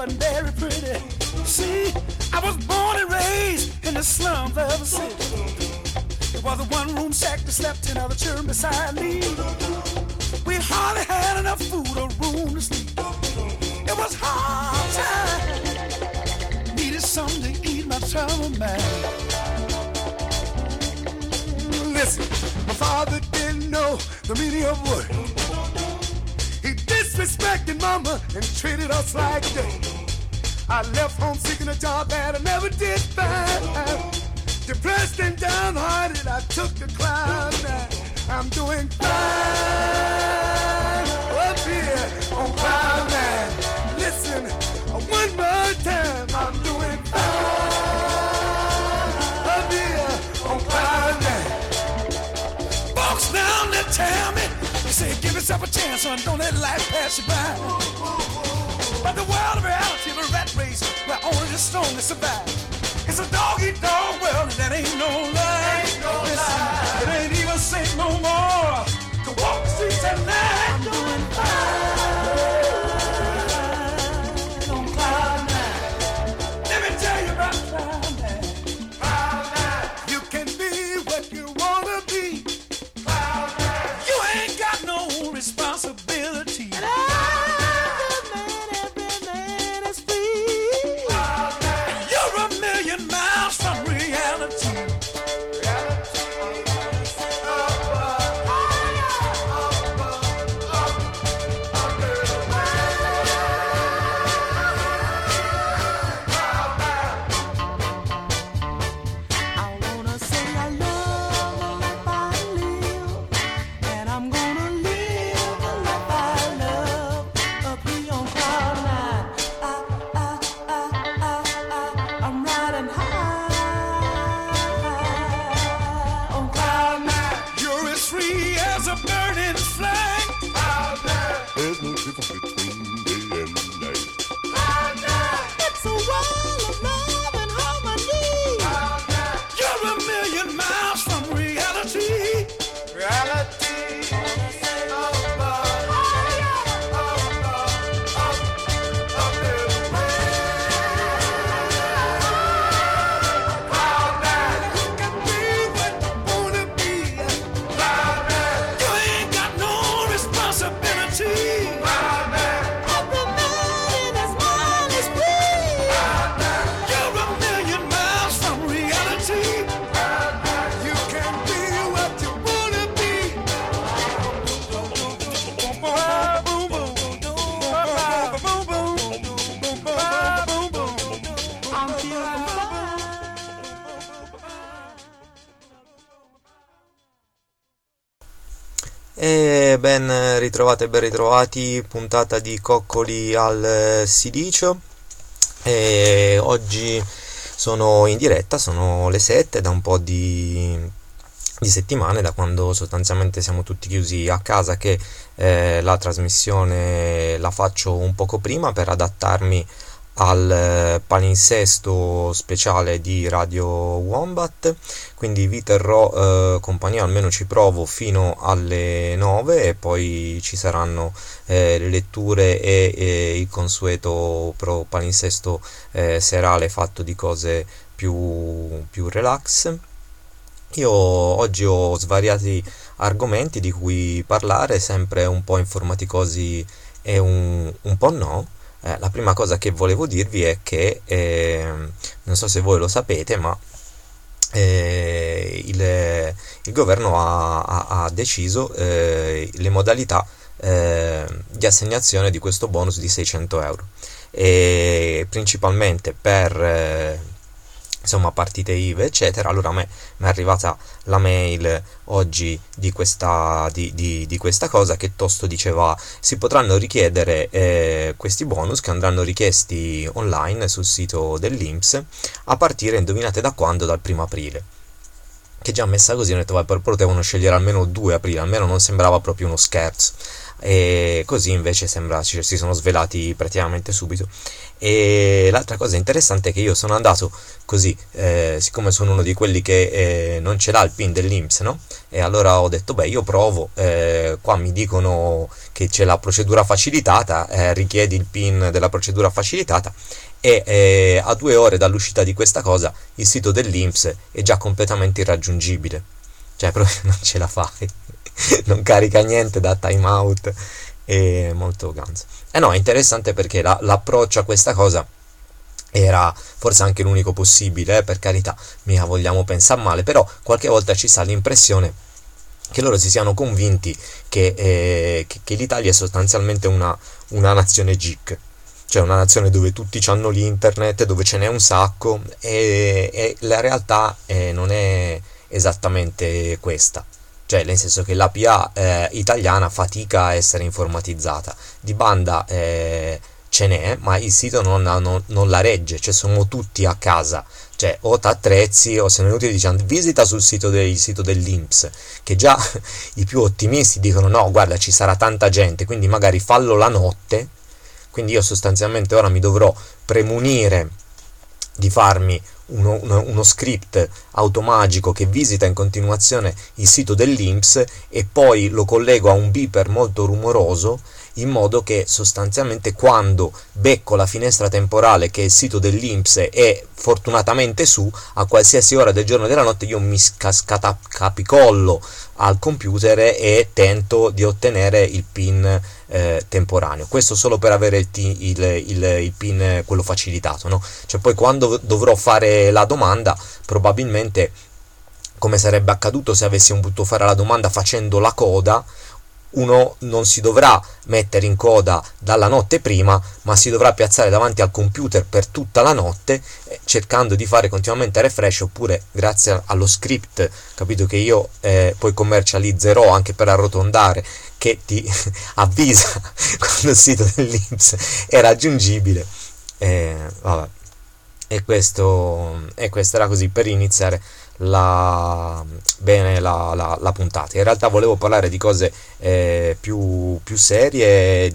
and very pretty. See, I was born and raised in the slums of the city. It was a one-room shack that slept 10 other children beside me. We hardly had enough food or room to sleep. It was hard time. Needed something to eat my trouble man. Listen, my father didn't know the meaning of work. He disrespected mama and treated us like dirt. I left home seeking a job that I never did find. Depressed and downhearted, I took the climb. Now I'm doing fine up here on Cloud Nine. Listen, one more time, I'm doing fine up here on Cloud Nine. Folks down there tell me, they say give yourself a chance, son, don't let life pass you by. But the world of reality, the rat race, where only the strongest survive. It's a dog-eat-dog world, and that ain't no lie. Listen, it ain't even safe no more to walk the streets at night. I'm doing fine on Cloud Nine. Let me tell you about Cloud Nine. Cloud Nine. You can be what you wanna be. Cloud Nine. You ain't got no responsibility. E ben ritrovate e ben ritrovati, puntata di Coccoli al Silicio. E oggi sono in diretta, sono le 7, da un po' di settimane, da quando sostanzialmente siamo tutti chiusi a casa, che la trasmissione la faccio un poco prima per adattarmi al palinsesto speciale di Radio Wombat, quindi vi terrò compagnia, almeno ci provo fino alle 9 e poi ci saranno le letture e il consueto palinsesto serale fatto di cose più relax. Io oggi ho svariati argomenti di cui parlare, sempre un po' informaticosi e un po' no. La prima cosa che volevo dirvi è che non so se voi lo sapete, ma il governo ha deciso le modalità di assegnazione di questo bonus di 600 euro, e principalmente per insomma partite IVA eccetera. Allora a me mi è arrivata la mail oggi di questa cosa, che tosto diceva: si potranno richiedere questi bonus, che andranno richiesti online sul sito dell'INPS a partire, indovinate da quando? Dal 1° aprile. Che già messa così ho detto, potevano scegliere almeno 2 aprile, almeno non sembrava proprio uno scherzo. e così invece sembra si sono svelati praticamente subito. E l'altra cosa interessante è che io sono andato così, siccome sono uno di quelli che non ce l'ha il pin dell'INPS, no? E allora ho detto, beh, io provo, qua mi dicono che c'è la procedura facilitata, richiedi il pin della procedura facilitata, e a 2 ore dall'uscita di questa cosa il sito dell'INPS è già completamente irraggiungibile, cioè proprio non ce la fai, non carica niente, da timeout, è molto ganzo. E no, è interessante perché l'approccio a questa cosa era forse anche l'unico possibile, per carità, mica vogliamo pensare male, però qualche volta ci sa l'impressione che loro si siano convinti che l'Italia è sostanzialmente una nazione geek, cioè una nazione dove tutti hanno l'internet, dove ce n'è un sacco, e la realtà non è esattamente questa. Cioè, nel senso che l'APA italiana fatica a essere informatizzata, di banda ce n'è, ma il sito non la regge, cioè sono tutti a casa, cioè o t'attrezzi o se non è utile diciamo visita sul sito dell'INPS, che già i più ottimisti dicono no, guarda, ci sarà tanta gente, quindi magari fallo la notte. Quindi io sostanzialmente ora mi dovrò premunire di farmi uno script automagico che visita in continuazione il sito dell'INPS e poi lo collego a un beeper molto rumoroso, in modo che sostanzialmente quando becco la finestra temporale che il sito dell'INPS è fortunatamente su, a qualsiasi ora del giorno e della notte io mi capicollo al computer e tento di ottenere il PIN temporaneo. Questo solo per avere il PIN, quello facilitato, no? Cioè poi quando dovrò fare la domanda, probabilmente, come sarebbe accaduto se avessimo potuto fare la domanda facendo la coda, uno non si dovrà mettere in coda dalla notte prima, ma si dovrà piazzare davanti al computer per tutta la notte, cercando di fare continuamente refresh, oppure grazie allo script, capito, che io poi commercializzerò anche per arrotondare, che ti avvisa quando il sito dell'INPS è raggiungibile. Vabbè. E questo era così per iniziare bene la puntata. In realtà volevo parlare di cose più serie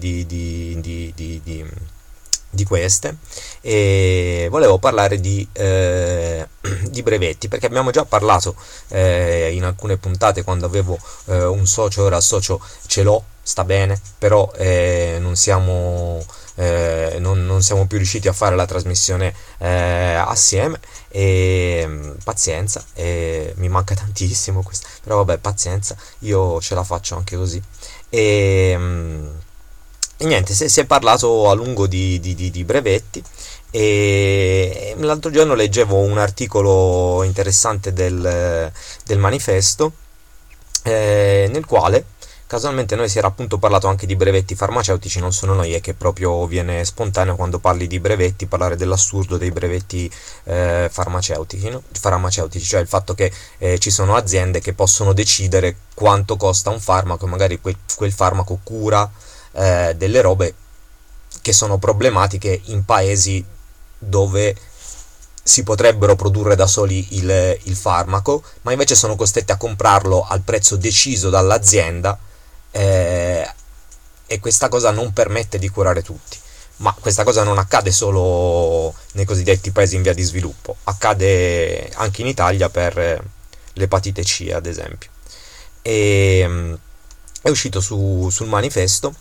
di queste, e volevo parlare di brevetti, perché abbiamo già parlato in alcune puntate, quando avevo un socio. Ora il socio ce l'ho, sta bene, però non siamo più riusciti a fare la trasmissione assieme, e pazienza, mi manca tantissimo questo, però vabbè, pazienza, io ce la faccio anche così. E niente, si è parlato a lungo di brevetti, e l'altro giorno leggevo un articolo interessante del Manifesto, nel quale casualmente noi si era appunto parlato anche di brevetti farmaceutici. Non sono noi, è che proprio viene spontaneo quando parli di brevetti parlare dell'assurdo dei brevetti farmaceutici, no? Cioè il fatto che ci sono aziende che possono decidere quanto costa un farmaco, magari quel farmaco cura delle robe che sono problematiche in paesi dove si potrebbero produrre da soli il farmaco, ma invece sono costretti a comprarlo al prezzo deciso dall'azienda, e questa cosa non permette di curare tutti. Ma questa cosa non accade solo nei cosiddetti paesi in via di sviluppo, accade anche in Italia per l'epatite C, ad esempio. E è uscito sul Manifesto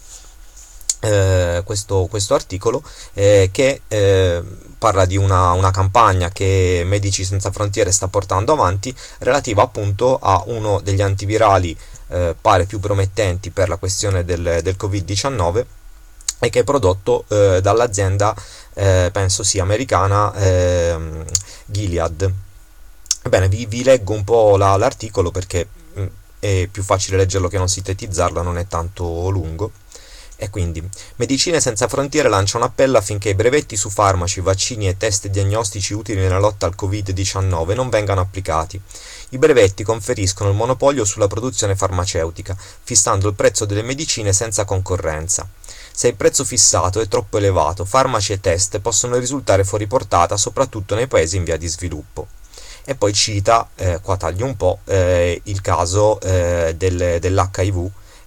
questo articolo che parla di una campagna che Medici Senza Frontiere sta portando avanti, relativa appunto a uno degli antivirali pare più promettenti per la questione del Covid-19, e che è prodotto dall'azienda penso sia americana, Gilead. Ebbene, vi leggo un po' l'articolo, perché è più facile leggerlo che non sintetizzarlo, non è tanto lungo. E quindi, Medicine Senza Frontiere lancia un appello affinché i brevetti su farmaci, vaccini e test diagnostici utili nella lotta al Covid-19 non vengano applicati. I brevetti conferiscono il monopolio sulla produzione farmaceutica, fissando il prezzo delle medicine senza concorrenza. Se il prezzo fissato è troppo elevato, farmaci e test possono risultare fuori portata, soprattutto nei paesi in via di sviluppo. E poi cita, qua taglio un po', il caso dell'HIV,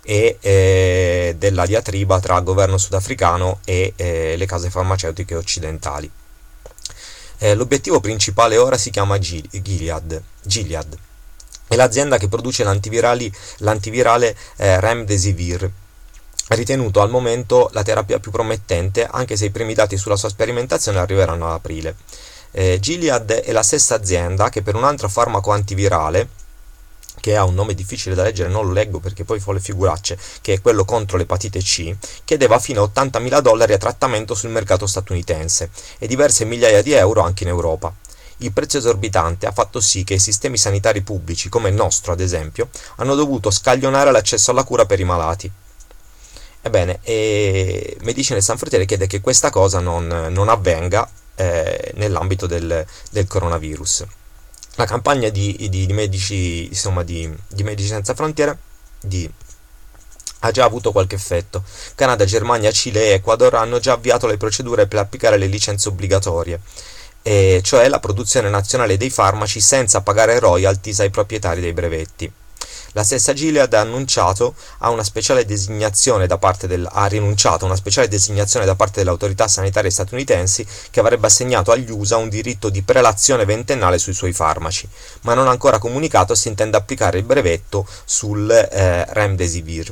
e della diatriba tra governo sudafricano e le case farmaceutiche occidentali. L'obiettivo principale ora si chiama Gilead. È l'azienda che produce l'antivirale Remdesivir, ritenuto al momento la terapia più promettente, anche se i primi dati sulla sua sperimentazione arriveranno ad aprile. Gilead è la stessa azienda che per un altro farmaco antivirale, che ha un nome difficile da leggere, non lo leggo perché poi fa le figuracce, che è quello contro l'epatite C, chiedeva fino a $80.000 a trattamento sul mercato statunitense e diverse migliaia di euro anche in Europa. Il prezzo esorbitante ha fatto sì che i sistemi sanitari pubblici, come il nostro ad esempio, hanno dovuto scaglionare l'accesso alla cura per i malati. Ebbene, Medicine Sans Frontiere chiede che questa cosa non avvenga nell'ambito del coronavirus. La campagna di Medici Senza Frontiere ha già avuto qualche effetto. Canada, Germania, Cile e Ecuador hanno già avviato le procedure per applicare le licenze obbligatorie, cioè la produzione nazionale dei farmaci senza pagare royalties ai proprietari dei brevetti. La stessa Gilead ha rinunciato a una speciale designazione da parte delle autorità sanitarie statunitensi che avrebbe assegnato agli USA un diritto di prelazione ventennale sui suoi farmaci, ma non ha ancora comunicato se intende applicare il brevetto sul Remdesivir.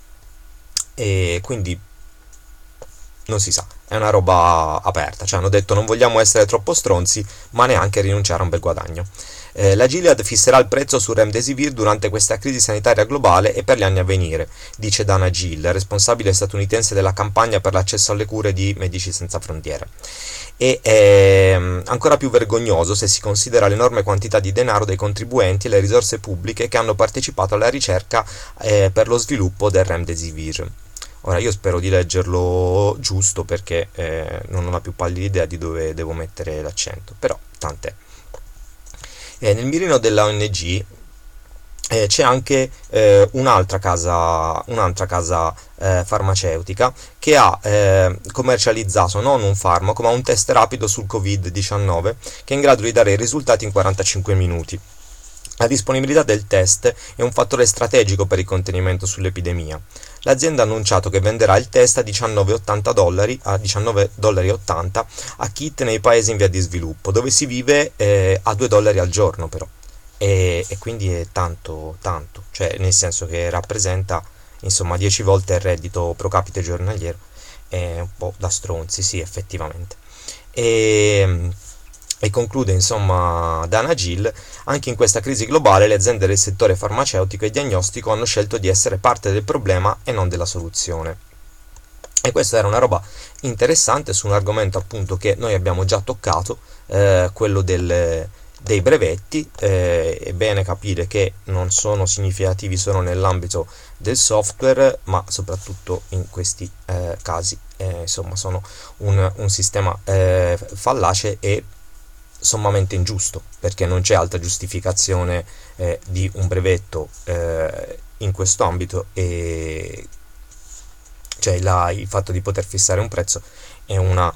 E quindi non si sa, è una roba aperta, cioè hanno detto non vogliamo essere troppo stronzi, ma neanche rinunciare a un bel guadagno. La Gilead fisserà il prezzo su Remdesivir durante questa crisi sanitaria globale e per gli anni a venire, dice Dana Gill, responsabile statunitense della campagna per l'accesso alle cure di Medici Senza Frontiere. E è ancora più vergognoso se si considera l'enorme quantità di denaro dei contribuenti e le risorse pubbliche che hanno partecipato alla ricerca per lo sviluppo del Remdesivir. Ora io spero di leggerlo giusto perché non ho la più pallida idea di dove devo mettere l'accento, però tant'è. Nel mirino della ONG c'è anche un'altra casa farmaceutica che ha commercializzato non un farmaco ma un test rapido sul Covid-19 che è in grado di dare i risultati in 45 minuti. La disponibilità del test è un fattore strategico per il contenimento sull'epidemia. L'azienda ha annunciato che venderà il test a $19,80 a kit nei paesi in via di sviluppo, dove si vive a $2 al giorno però. E quindi è tanto, cioè nel senso che rappresenta insomma 10 volte il reddito pro capite giornaliero. È un po' da stronzi, sì, effettivamente. E conclude insomma Dana Gill: anche in questa crisi globale le aziende del settore farmaceutico e diagnostico hanno scelto di essere parte del problema e non della soluzione. E questa era una roba interessante su un argomento appunto che noi abbiamo già toccato, quello dei brevetti. È bene capire che non sono significativi solo nell'ambito del software, ma soprattutto in questi casi insomma sono un sistema fallace e sommamente ingiusto, perché non c'è altra giustificazione di un brevetto in questo ambito, e cioè il fatto di poter fissare un prezzo è una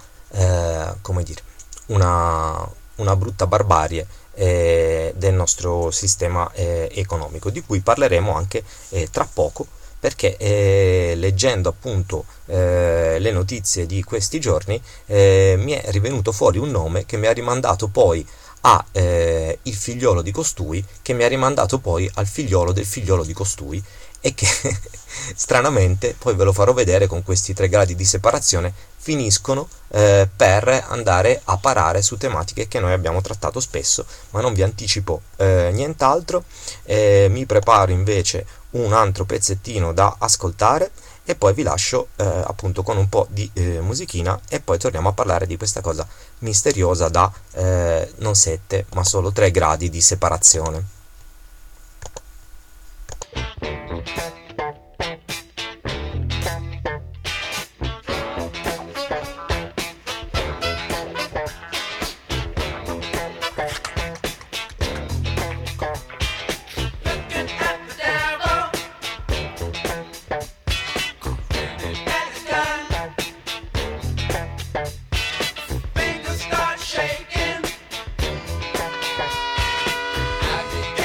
brutta barbarie del nostro sistema economico, di cui parleremo anche tra poco, perché leggendo appunto le notizie di questi giorni mi è rivenuto fuori un nome che mi ha rimandato poi a il figliolo di costui, che mi ha rimandato poi al figliolo del figliolo di costui, e che stranamente, poi ve lo farò vedere con questi 3 gradi di separazione, finiscono per andare a parare su tematiche che noi abbiamo trattato spesso, ma non vi anticipo nient'altro. Mi preparo invece un altro pezzettino da ascoltare e poi vi lascio appunto con un po' di musichina, e poi torniamo a parlare di questa cosa misteriosa da non 7 ma solo 3 gradi di separazione. Fingers start shaking. I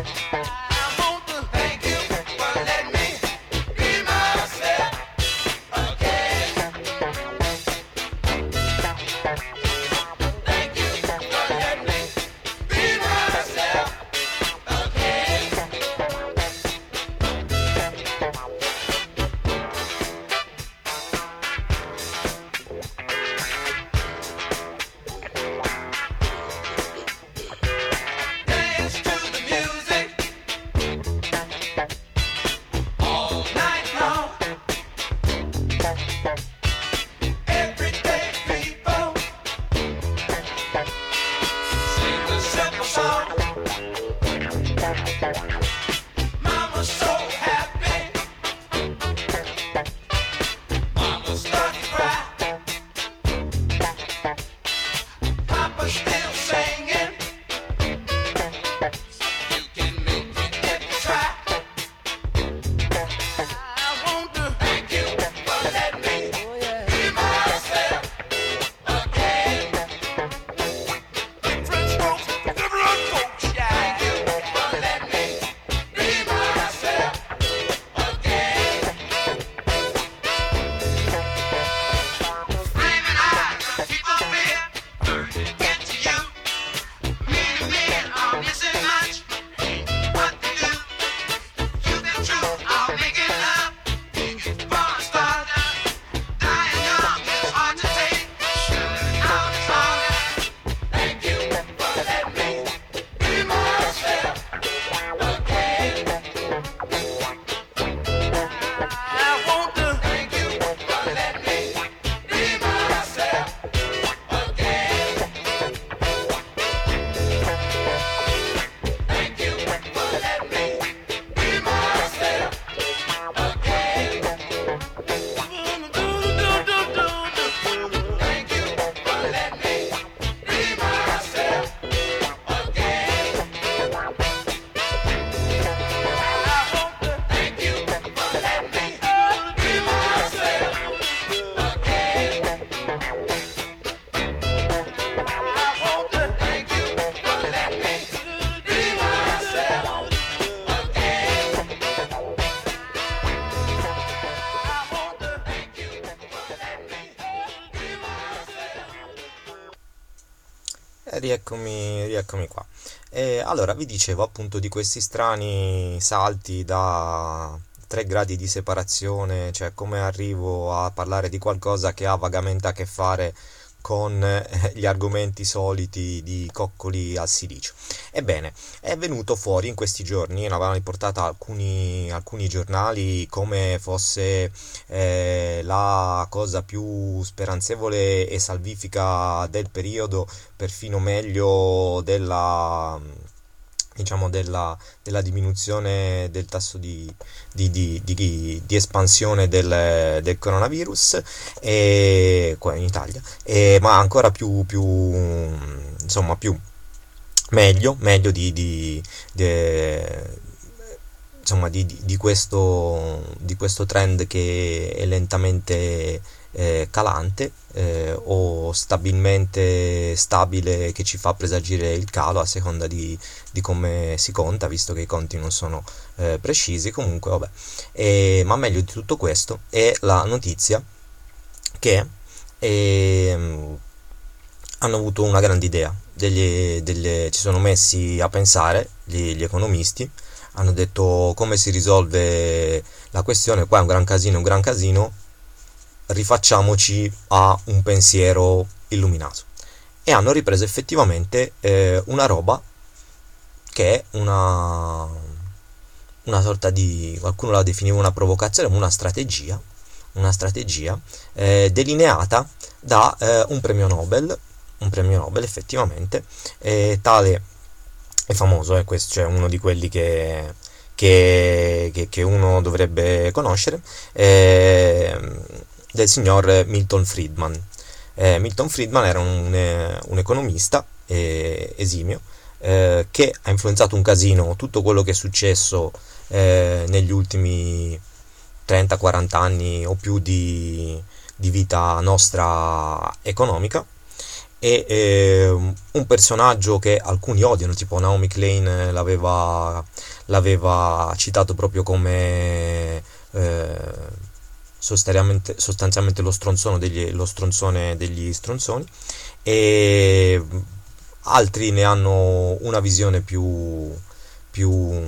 Rieccomi qua. Allora, vi dicevo appunto di questi strani salti da 3 gradi di separazione, cioè come arrivo a parlare di qualcosa che ha vagamente a che fare con gli argomenti soliti di Coccoli al Silicio. Ebbene, è venuto fuori in questi giorni, ne avevano riportato alcuni giornali, come fosse la cosa più speranzevole e salvifica del periodo, perfino meglio della diminuzione del tasso di espansione del coronavirus qua in Italia, ma ancora più meglio di questo trend che è lentamente calante o stabilmente stabile, che ci fa presagire il calo a seconda di come si conta, visto che i conti non sono precisi. Comunque vabbè, ma meglio di tutto questo è la notizia che hanno avuto una grande idea, ci sono messi a pensare gli economisti, hanno detto: come si risolve la questione? Qua è un gran casino, rifacciamoci a un pensiero illuminato. E hanno ripreso effettivamente una roba che è una sorta di, qualcuno la definiva una provocazione, ma una strategia delineata da un premio Nobel effettivamente, tale è famoso, questo, cioè uno di quelli che uno dovrebbe conoscere, del signor Milton Friedman. Milton Friedman era un economista esimio, che ha influenzato un casino tutto quello che è successo negli ultimi 30-40 anni o più di vita nostra economica, un personaggio che alcuni odiano, tipo Naomi Klein l'aveva citato proprio come sostanzialmente lo stronzone degli stronzoni, e altri ne hanno una visione più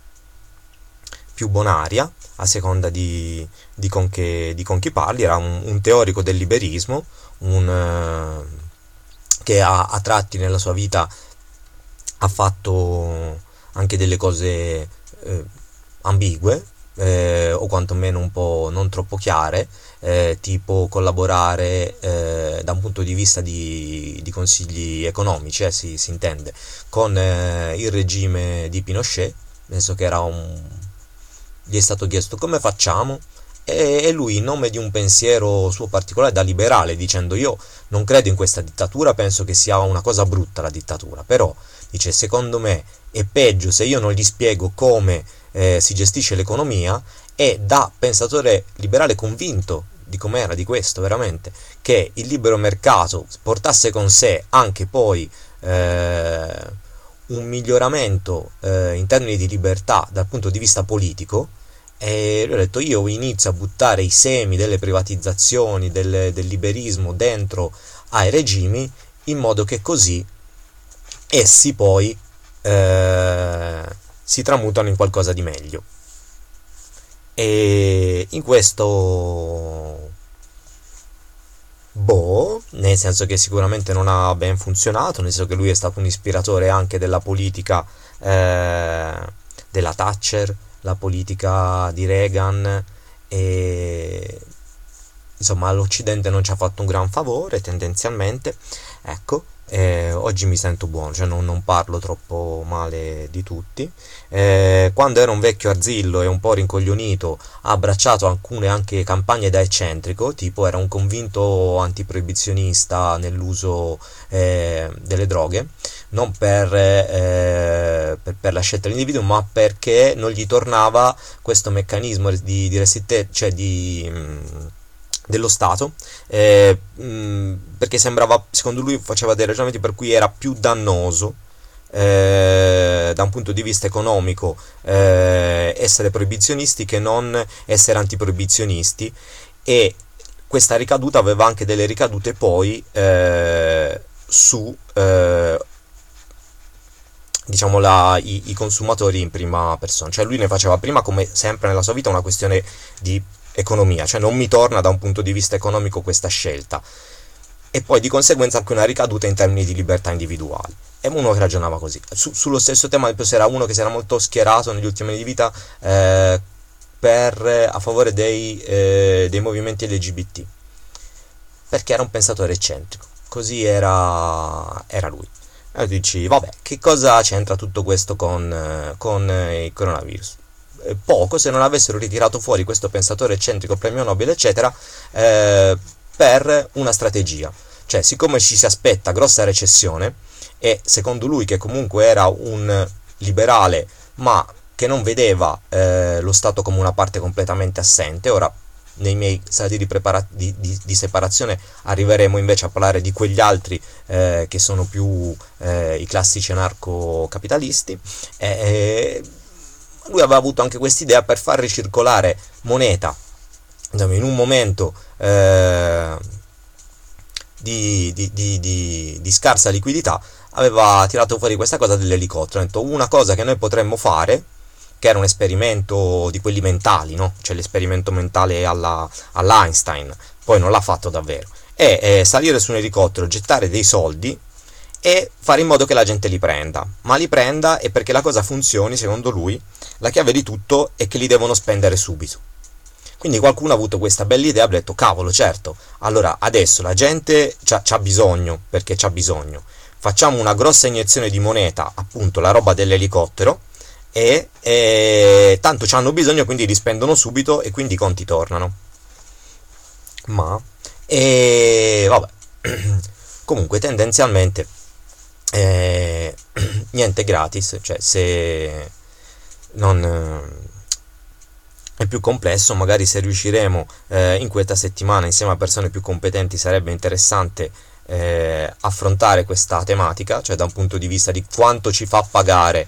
bonaria, a seconda di con chi parli. Era un teorico del liberismo, che a tratti nella sua vita ha fatto anche delle cose ambigue, o quantomeno un po' non troppo chiare, tipo collaborare da un punto di vista di consigli economici, si intende, con il regime di Pinochet, penso che gli è stato chiesto come facciamo, e lui, in nome di un pensiero suo particolare da liberale, dicendo: io non credo in questa dittatura, penso che sia una cosa brutta la dittatura, però dice, secondo me è peggio se io non gli spiego come si gestisce l'economia, e da pensatore liberale convinto di com'era di questo veramente, che il libero mercato portasse con sé anche poi un miglioramento in termini di libertà dal punto di vista politico. E lui ha detto: io inizio a buttare i semi delle privatizzazioni, del liberismo dentro ai regimi, in modo che così essi poi si tramutano in qualcosa di meglio. E in questo nel senso che sicuramente non ha ben funzionato, nel senso che lui è stato un ispiratore anche della politica della Thatcher, la politica di Reagan, e insomma l'Occidente non ci ha fatto un gran favore tendenzialmente, ecco. Oggi mi sento buono, cioè non parlo troppo male di tutti. Quando era un vecchio arzillo e un po' rincoglionito, ha abbracciato alcune anche campagne da eccentrico, tipo era un convinto antiproibizionista nell'uso delle droghe, non per la scelta dell'individuo, ma perché non gli tornava questo meccanismo di resistenza, cioè dello Stato, perché sembrava, secondo lui, faceva dei ragionamenti per cui era più dannoso da un punto di vista economico essere proibizionisti che non essere antiproibizionisti, e questa ricaduta aveva anche delle ricadute poi su diciamo i consumatori in prima persona. Cioè lui ne faceva prima, come sempre nella sua vita, una questione di economia, cioè non mi torna da un punto di vista economico questa scelta, e poi di conseguenza anche una ricaduta in termini di libertà individuali. E uno che ragionava così sullo stesso tema. Era uno che si era molto schierato negli ultimi anni di vita a favore dei movimenti LGBT, perché era un pensatore eccentrico, così era lui. E dici, vabbè, che cosa c'entra tutto questo con il coronavirus? Poco, se non avessero ritirato fuori questo pensatore eccentrico, premio Nobel eccetera, per una strategia. Cioè, siccome ci si aspetta grossa recessione, e secondo lui, che comunque era un liberale ma che non vedeva lo Stato come una parte completamente assente, ora nei miei stadi di separazione arriveremo invece a parlare di quegli altri che sono più i classici anarcocapitalisti, lui aveva avuto anche quest'idea per far ricircolare moneta, insomma, in un momento di scarsa liquidità. Aveva tirato fuori questa cosa dell'elicottero, ha detto: una cosa che noi potremmo fare, che era un esperimento di quelli mentali, no? Cioè l'esperimento mentale alla Einstein, poi non l'ha fatto davvero, è salire su un elicottero, gettare dei soldi e fare in modo che la gente li prenda, ma li prenda, e perché la cosa funzioni, secondo lui, la chiave di tutto è che li devono spendere subito. Quindi qualcuno ha avuto questa bella idea, ha detto: cavolo, certo, allora adesso la gente c'ha bisogno, perché c'ha bisogno, facciamo una grossa iniezione di moneta, appunto la roba dell'elicottero, e tanto c'hanno bisogno, quindi li spendono subito e quindi i conti tornano. Vabbè, comunque tendenzialmente niente gratis, cioè se non è più complesso, magari se riusciremo in questa settimana insieme a persone più competenti sarebbe interessante affrontare questa tematica, cioè da un punto di vista di quanto ci fa pagare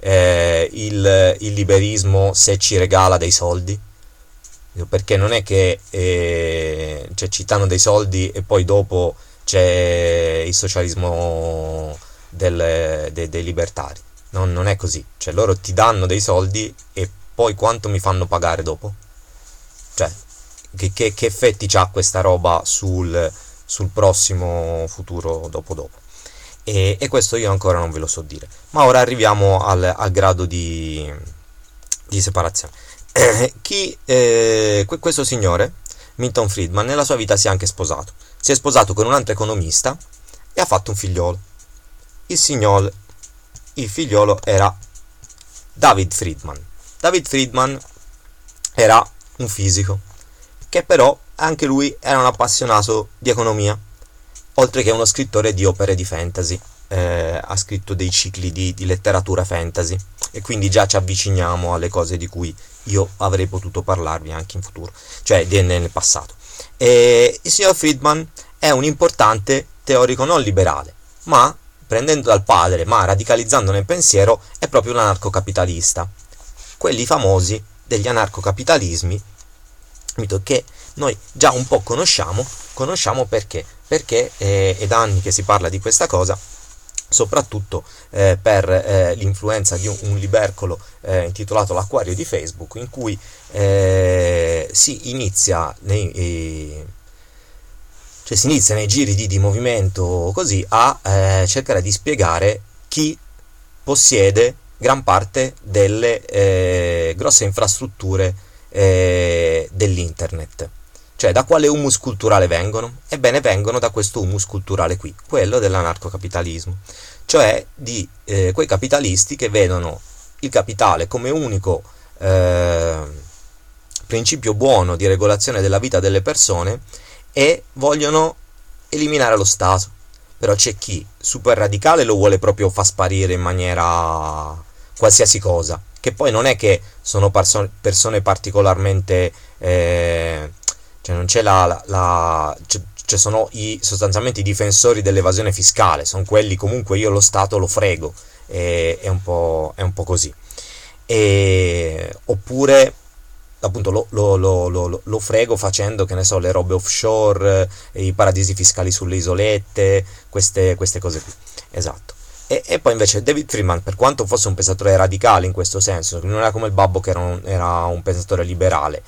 il liberismo se ci regala dei soldi, perché non è che cioè, ci danno dei soldi e poi dopo c'è il socialismo dei libertari. Non è così, cioè loro ti danno dei soldi e poi quanto mi fanno pagare dopo? Cioè, che effetti c'ha questa roba sul prossimo futuro dopo? E questo io ancora non ve lo so dire. Ma ora arriviamo al grado di separazione. Questo signore, Milton Friedman, nella sua vita si è anche sposato. Si è sposato con un altro economista e ha fatto un figliolo. Il figliolo era David Friedman. David Friedman era un fisico, che però anche lui era un appassionato di economia, oltre che uno scrittore di opere di fantasy. Ha scritto dei cicli di letteratura fantasy, e quindi già ci avviciniamo alle cose di cui io avrei potuto parlarvi anche in futuro, cioè nel passato. E il signor Friedman è un importante teorico non liberale, ma prendendo dal padre, ma radicalizzando nel pensiero, è proprio un anarcocapitalista. Quelli famosi degli anarcocapitalismi, che noi già un po' conosciamo perché è da anni che si parla di questa cosa, soprattutto per l'influenza di un libercolo intitolato L'Acquario di Facebook, in cui si inizia nei giri di movimento così a cercare di spiegare chi possiede gran parte delle grosse infrastrutture dell'internet. Cioè, da quale humus culturale vengono? Ebbene, vengono da questo humus culturale qui, quello dell'anarcocapitalismo, cioè di quei capitalisti che vedono il capitale come unico principio buono di regolazione della vita delle persone e vogliono eliminare lo Stato. Però c'è chi super radicale lo vuole proprio far sparire in maniera qualsiasi cosa, che poi non è che sono persone particolarmente cioè non c'è cioè sono sostanzialmente i difensori dell'evasione fiscale, sono quelli comunque io lo Stato lo frego, è un po' così. Oppure appunto lo frego facendo, che ne so, le robe offshore, i paradisi fiscali sulle isolette, queste cose qui. Esatto. E poi invece David Friedman, per quanto fosse un pensatore radicale in questo senso, non era come il babbo che era un pensatore liberale,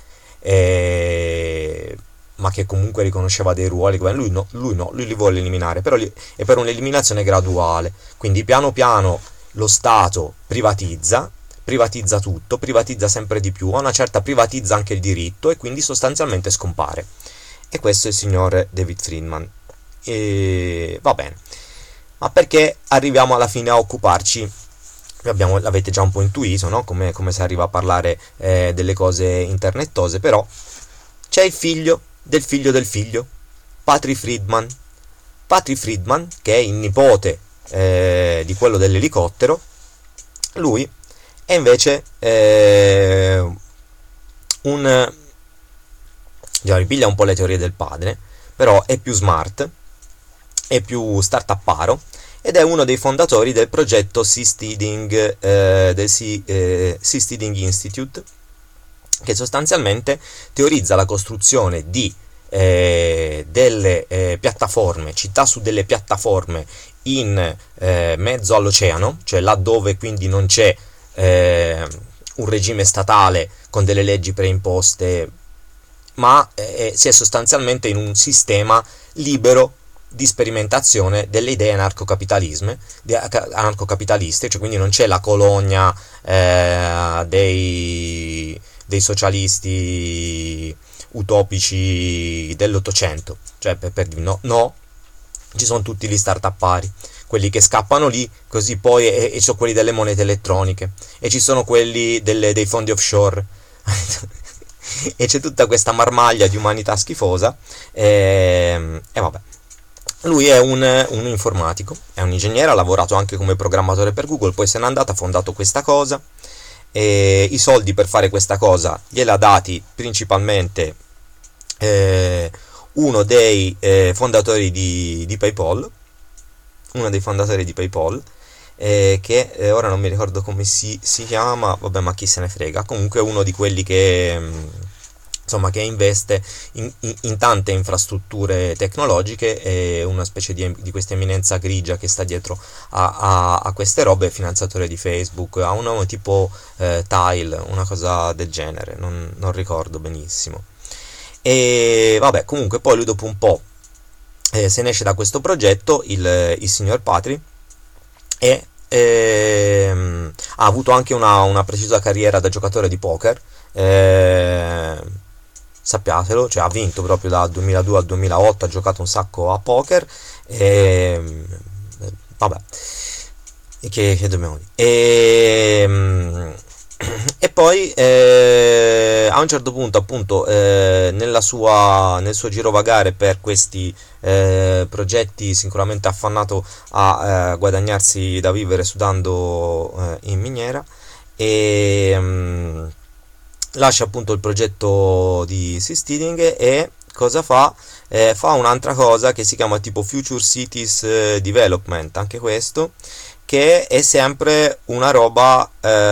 ma che comunque riconosceva dei ruoli, lui li vuole eliminare, però è per un'eliminazione graduale, quindi piano piano lo Stato privatizza tutto, privatizza sempre di più, a una certa privatizza anche il diritto e quindi sostanzialmente scompare. E questo è il signor David Friedman. E va bene, ma perché arriviamo alla fine a occuparci? L'avete già un po' intuito, no? Come si arriva a parlare delle cose internettose, però c'è il figlio del figlio, Patrick Friedman, che è il nipote di quello dell'elicottero. Lui è invece ripiglia un po' le teorie del padre, però è più smart, è più start-uparo, ed è uno dei fondatori del progetto Seasteading, del Seasteading Institute, che sostanzialmente teorizza la costruzione di delle piattaforme, città su delle piattaforme in mezzo all'oceano, cioè laddove quindi non c'è un regime statale con delle leggi preimposte, ma si è sostanzialmente in un sistema libero di sperimentazione delle idee anarcocapitaliste, cioè quindi non c'è la colonia dei socialisti utopici dell'Ottocento, cioè per dire no, ci sono tutti gli start-upari, quelli che scappano lì, così poi e ci sono quelli delle monete elettroniche, e ci sono quelli dei fondi offshore e c'è tutta questa marmaglia di umanità schifosa, e vabbè. Lui è un informatico, è un ingegnere, ha lavorato anche come programmatore per Google, poi se n'è andato, ha fondato questa cosa, e i soldi per fare questa cosa gliel'ha dati principalmente uno dei fondatori di PayPal, uno dei fondatori di PayPal, che ora non mi ricordo come si chiama, vabbè, ma chi se ne frega, comunque uno di quelli che insomma che investe in tante infrastrutture tecnologiche, e una specie di questa eminenza grigia che sta dietro a queste robe, finanziatore di Facebook, ha un nome tipo Tile, una cosa del genere, non ricordo benissimo. E vabbè, comunque poi lui dopo un po' se ne esce da questo progetto, il signor Patri, e ha avuto anche una precisa carriera da giocatore di poker, sappiatelo, cioè ha vinto proprio dal 2002 al 2008, ha giocato un sacco a poker, vabbè, che dobbiamo dire, e poi a un certo punto, appunto, nel suo girovagare per questi progetti, sicuramente affannato a guadagnarsi da vivere sudando in miniera, e lascia appunto il progetto di Seasteading, e cosa fa? Fa un'altra cosa che si chiama tipo Future Cities Development, anche questo, che è sempre una roba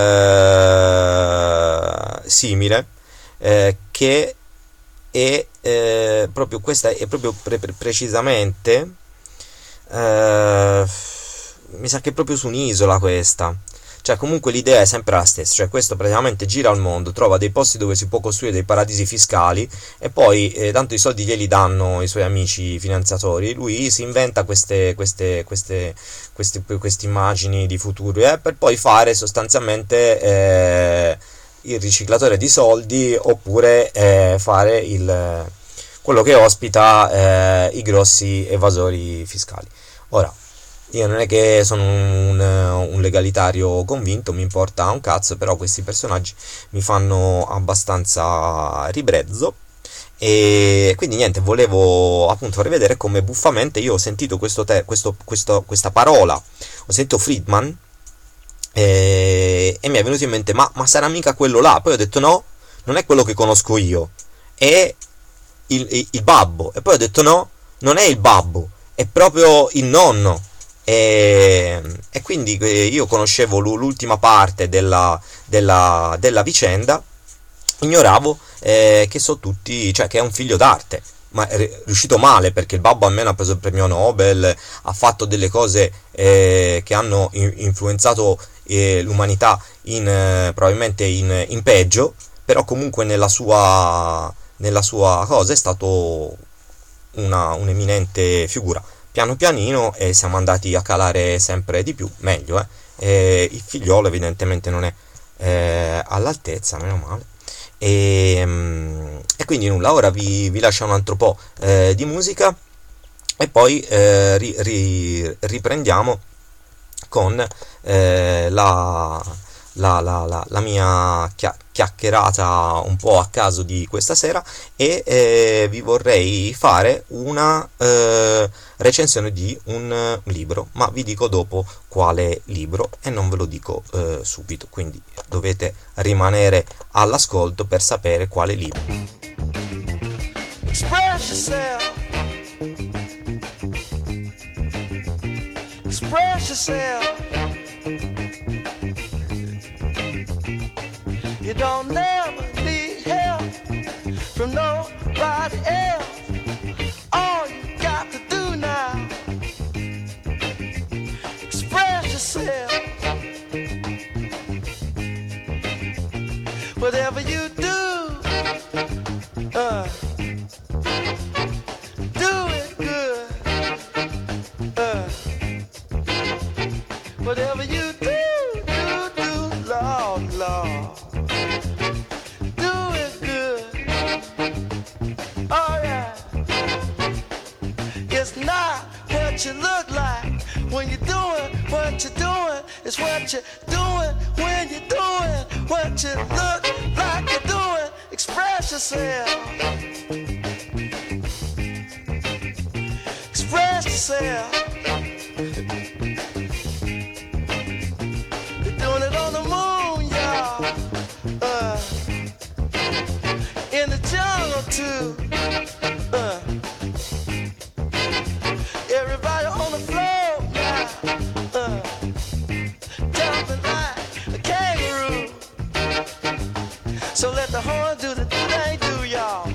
simile, che è proprio questa, è proprio precisamente, mi sa che è proprio su un'isola questa. Cioè, comunque l'idea è sempre la stessa, cioè questo praticamente gira al mondo, trova dei posti dove si può costruire dei paradisi fiscali, e poi tanto i soldi glieli danno i suoi amici finanziatori, lui si inventa queste immagini di futuro, per poi fare sostanzialmente il riciclatore di soldi, oppure fare quello che ospita i grossi evasori fiscali. Ora, io non è che sono un legalitario convinto, mi importa un cazzo, però questi personaggi mi fanno abbastanza ribrezzo, e quindi niente, volevo appunto farvi vedere come buffamente io ho sentito questa parola, ho sentito Friedman, e mi è venuto in mente, ma sarà mica quello là? Poi ho detto no, non è quello che conosco io, è il babbo, e poi ho detto no, non è il babbo, è proprio il nonno. E quindi io conoscevo l'ultima parte della vicenda, ignoravo che so tutti, cioè che è un figlio d'arte, ma è riuscito male, perché il babbo almeno ha preso il premio Nobel, ha fatto delle cose che hanno influenzato l'umanità probabilmente in peggio, però comunque nella sua cosa è stato un'eminente figura. Piano pianino siamo andati a calare sempre di più, meglio, il figliolo evidentemente non è all'altezza, meno male, e quindi nulla, ora vi lascio un altro po' di musica, e poi riprendiamo con la mia chiacchierata un po' a caso di questa sera, e vi vorrei fare una recensione di un libro, ma vi dico dopo quale libro, e non ve lo dico subito, quindi dovete rimanere all'ascolto per sapere quale libro. Express yourself. Express yourself. You don't never need help from nobody else. All you got to do now, express yourself. Whatever you do, do it good. Whatever you do, Lord, Lord. What you look like when you're doing what you're doing, it's what you're doing when you're doing what you look like you're doing. Express yourself. Express yourself. You're doing it on the moon, y'all. In the jungle too. jumping like a kangaroo. So let the horn do the thing they do, y'all.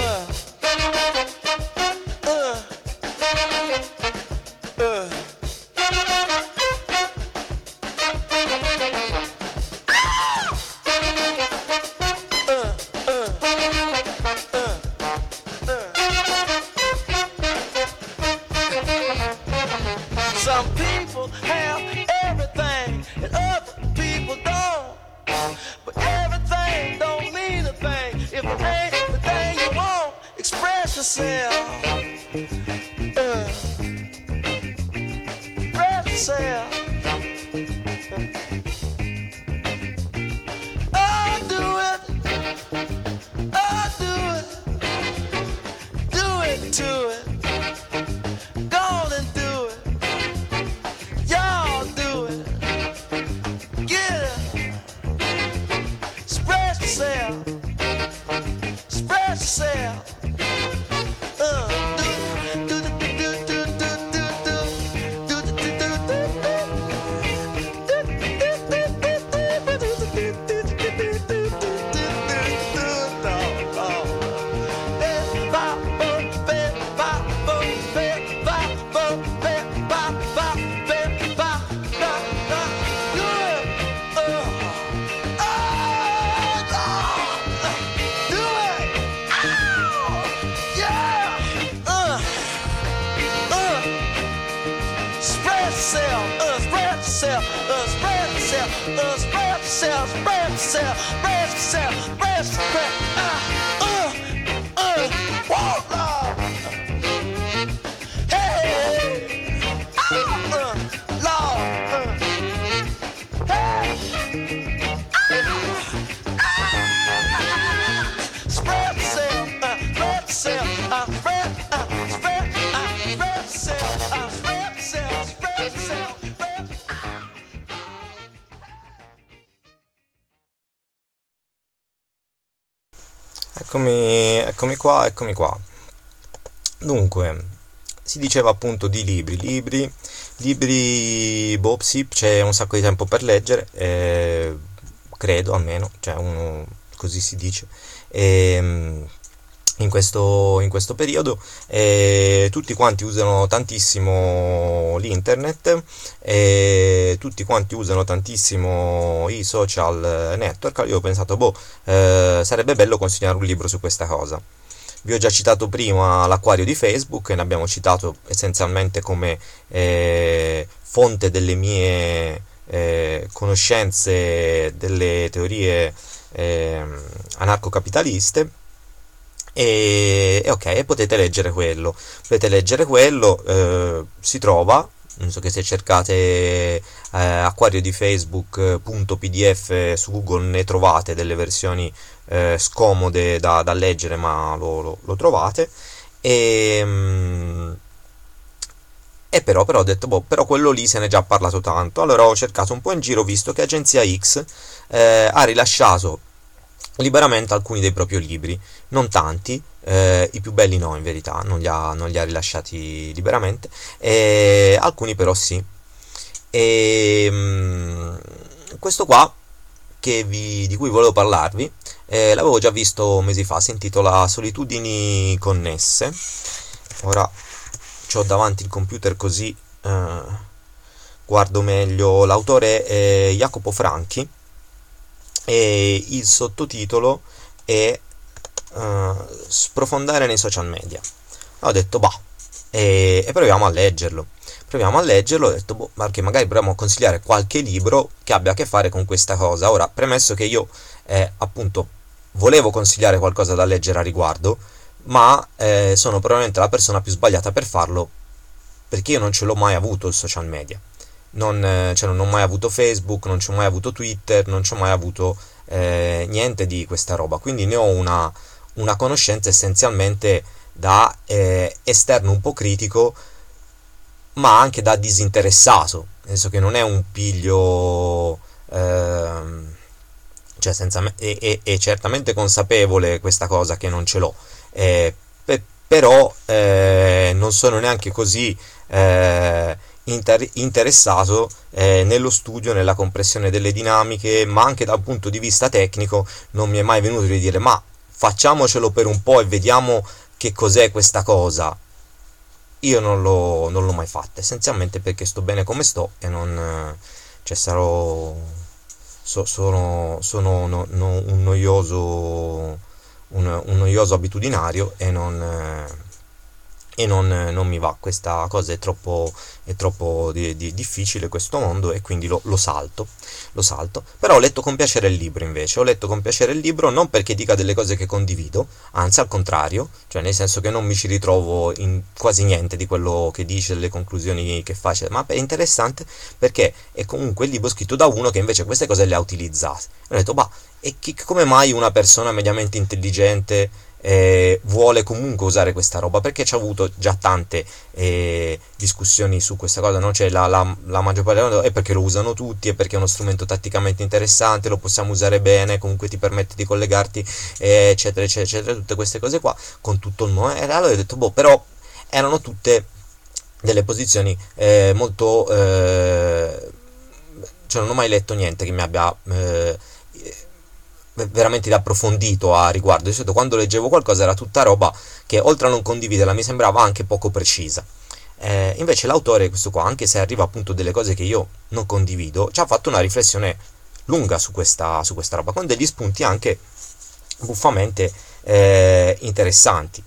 Some people have everything and other people don't. But everything don't mean a thing if it ain't the thing you want. Express yourself. Express yourself. Oh, do it. Oh, do it. Do it to it. Go on and do it. Y'all do it. Get it. Spread yourself. Spread yourself. Eccomi qua. Dunque, si diceva appunto di libri, sì, c'è un sacco di tempo per leggere, credo almeno, cioè così si dice, in questo periodo tutti quanti usano tantissimo l'internet, tutti quanti usano tantissimo i social network. Io ho pensato, sarebbe bello consegnare un libro su questa cosa. Vi ho già citato prima l'acquario di Facebook, e ne abbiamo citato essenzialmente come fonte delle mie conoscenze delle teorie anarcocapitaliste. E ok, potete leggere quello. Si trova, non so, che se cercate acquario di Facebook.pdf su Google ne trovate delle versioni scomode da leggere, ma lo trovate. E però ho detto, però quello lì se ne è già parlato tanto. Allora ho cercato un po' in giro, visto che Agenzia X ha rilasciato liberamente alcuni dei propri libri, non tanti, i più belli no, in verità non li ha rilasciati liberamente, alcuni però sì. Questo qua di cui volevo parlarvi, l'avevo già visto mesi fa, si intitola Solitudini connesse. Ora c'ho davanti il computer, così guardo meglio. L'autore è Jacopo Franchi e il sottotitolo è Sprofondare nei social media. Ho detto e proviamo a leggerlo. Ho detto perché magari proviamo a consigliare qualche libro che abbia a che fare con questa cosa. Ora, premesso che io appunto volevo consigliare qualcosa da leggere a riguardo, ma sono probabilmente la persona più sbagliata per farlo, perché io non ce l'ho mai avuto il social media. Non ho mai avuto Facebook, non ci ho mai avuto Twitter, non ci ho mai avuto niente di questa roba, quindi ne ho una conoscenza essenzialmente da esterno un po' critico, ma anche da disinteressato, nel senso che non è un piglio, cioè è certamente consapevole questa cosa che non ce l'ho, però non sono neanche così interessato nello studio, nella compressione delle dinamiche, ma anche dal punto di vista tecnico non mi è mai venuto di dire ma facciamocelo per un po' e vediamo che cos'è questa cosa. Io non l'ho mai fatta, essenzialmente perché sto bene come sto e non sono un noioso abitudinario e non mi va. Questa cosa è troppo difficile, questo mondo, e quindi lo salto. Però ho letto con piacere il libro, invece. Ho letto con piacere il libro non perché dica delle cose che condivido, anzi al contrario, cioè nel senso che non mi ci ritrovo in quasi niente di quello che dice, delle conclusioni che fa, ma è interessante perché è comunque il libro scritto da uno che invece queste cose le ha utilizzate. Ho detto, come mai una persona mediamente intelligente vuole comunque usare questa roba? Perché c'è avuto già tante discussioni su questa cosa, no? Cioè la maggior parte è perché lo usano tutti, è perché è uno strumento tatticamente interessante, lo possiamo usare bene, comunque ti permette di collegarti, eccetera eccetera eccetera, tutte queste cose qua con tutto il mondo. E allora ho detto però erano tutte delle posizioni molto cioè non ho mai letto niente che mi abbia veramente approfondito a riguardo. Di solito quando leggevo qualcosa era tutta roba che, oltre a non condividerla, mi sembrava anche poco precisa. Invece l'autore, questo qua, anche se arriva appunto delle cose che io non condivido, ci ha fatto una riflessione lunga su questa roba, con degli spunti anche buffamente interessanti.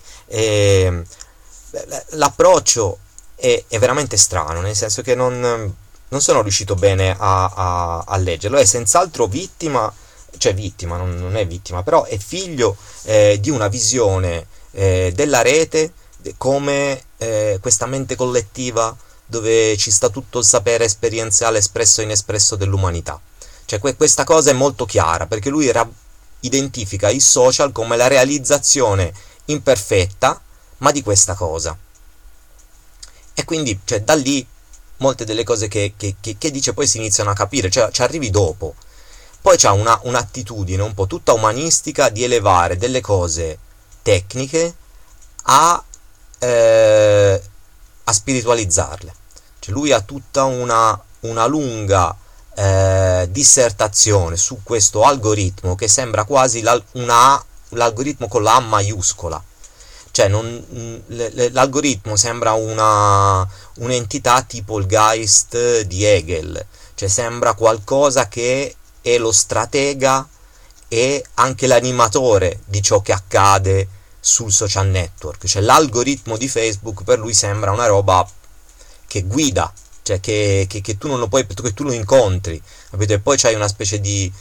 L'approccio è veramente strano, nel senso che non sono riuscito bene a leggerlo. È senz'altro vittima, non è vittima, però è figlio di una visione della rete come questa mente collettiva dove ci sta tutto il sapere esperienziale espresso e inespresso dell'umanità. Cioè questa cosa è molto chiara, perché lui identifica i social come la realizzazione imperfetta, ma di questa cosa. E quindi, da lì molte delle cose che dice poi si iniziano a capire, ci arrivi dopo. Poi c'ha un'attitudine un po' tutta umanistica di elevare delle cose tecniche a spiritualizzarle. Cioè lui ha tutta una lunga dissertazione su questo algoritmo che sembra quasi l'algoritmo con la A maiuscola. Cioè l'algoritmo sembra un'entità tipo il Geist di Hegel, cioè sembra qualcosa che è lo stratega e anche l'animatore di ciò che accade sul social network. Cioè l'algoritmo di Facebook per lui sembra una roba che guida, cioè che tu non lo puoi, che tu lo incontri, capito? E poi c'hai una specie di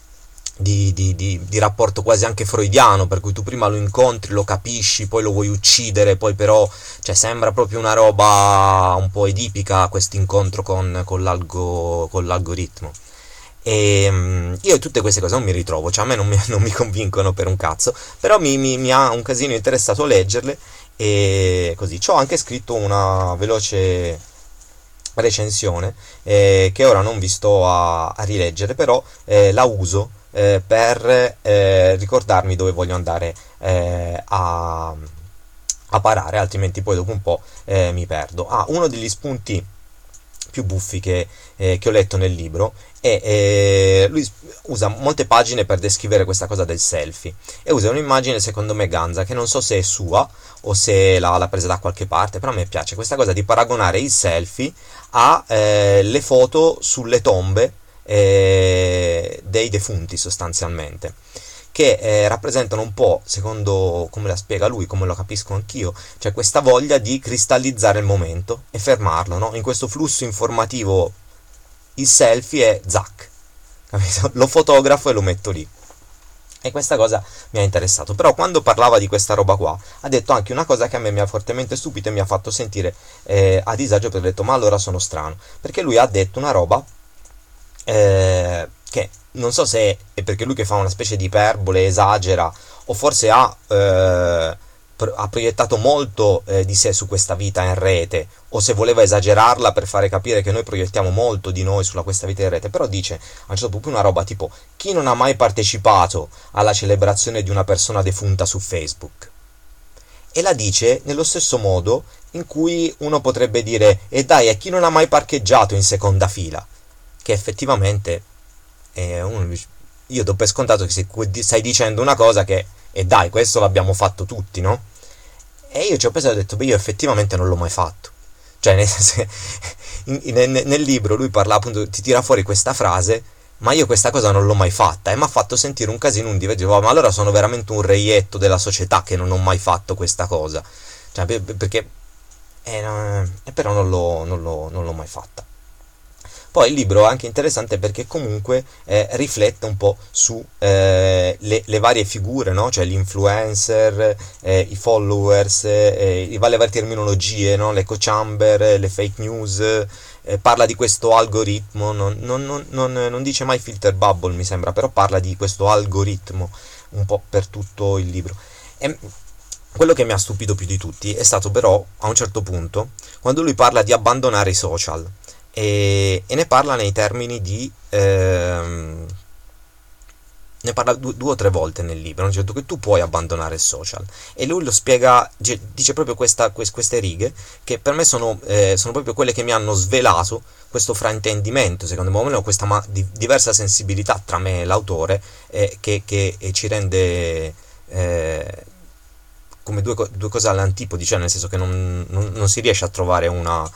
rapporto quasi anche freudiano, per cui tu prima lo incontri, lo capisci, poi lo vuoi uccidere, poi però sembra proprio una roba un po' edipica questo incontro con l'algoritmo. E io tutte queste cose non mi ritrovo, a me non mi convincono per un cazzo, però mi ha un casino interessato leggerle, e così ci ho anche scritto una veloce recensione che ora non vi sto a rileggere, però la uso per ricordarmi dove voglio andare a parare, altrimenti poi dopo un po' mi perdo. Uno degli spunti più buffi che ho letto nel libro e lui usa molte pagine per descrivere questa cosa del selfie, e usa un'immagine secondo me ganza, che non so se è sua o se l'ha presa da qualche parte, però a me piace questa cosa di paragonare il selfie a le foto sulle tombe dei defunti, sostanzialmente, che rappresentano un po', secondo come la spiega lui, come lo capisco anch'io, cioè questa voglia di cristallizzare il momento e fermarlo, no? In questo flusso informativo il selfie è zac, capito? Lo fotografo e lo metto lì. E questa cosa mi ha interessato. Però quando parlava di questa roba qua ha detto anche una cosa che a me mi ha fortemente stupito e mi ha fatto sentire a disagio, perché ho detto ma allora sono strano, perché lui ha detto una roba che non so se è perché lui che fa una specie di iperbole, esagera, o forse ha proiettato molto di sé su questa vita in rete, o se voleva esagerarla per fare capire che noi proiettiamo molto di noi sulla questa vita in rete. Però dice a un certo punto una roba tipo: chi non ha mai partecipato alla celebrazione di una persona defunta su Facebook? e la dice nello stesso modo in cui uno potrebbe dire e dai, a chi non ha mai parcheggiato in seconda fila, che effettivamente io do per scontato che stai dicendo una cosa che e dai, questo l'abbiamo fatto tutti, no? E io ci ho pensato e ho detto, beh, io effettivamente non l'ho mai fatto. Cioè, nel libro lui parla appunto, ti tira fuori questa frase, ma io questa cosa non l'ho mai fatta, e mi ha fatto sentire un casino, un divario, ma allora sono veramente un reietto della società che non ho mai fatto questa cosa. Cioè, perché però non l'ho mai fatta. Poi il libro è anche interessante perché comunque riflette un po' su le varie figure, no? Cioè gli influencer, i followers, le varie terminologie, no? L'echo chamber, le fake news, parla di questo algoritmo, non dice mai filter bubble mi sembra, però parla di questo algoritmo un po' per tutto il libro. E quello che mi ha stupito più di tutti è stato però a un certo punto quando lui parla di abbandonare i social. E ne parla nei termini di ne parla due o tre volte nel libro, nel senso che tu puoi abbandonare il social, e lui lo spiega, dice proprio queste righe che per me sono proprio quelle che mi hanno svelato questo fraintendimento, secondo me, questa diversa sensibilità tra me e l'autore, che ci rende come due cose all'antipodi, cioè nel senso che non si riesce a trovare una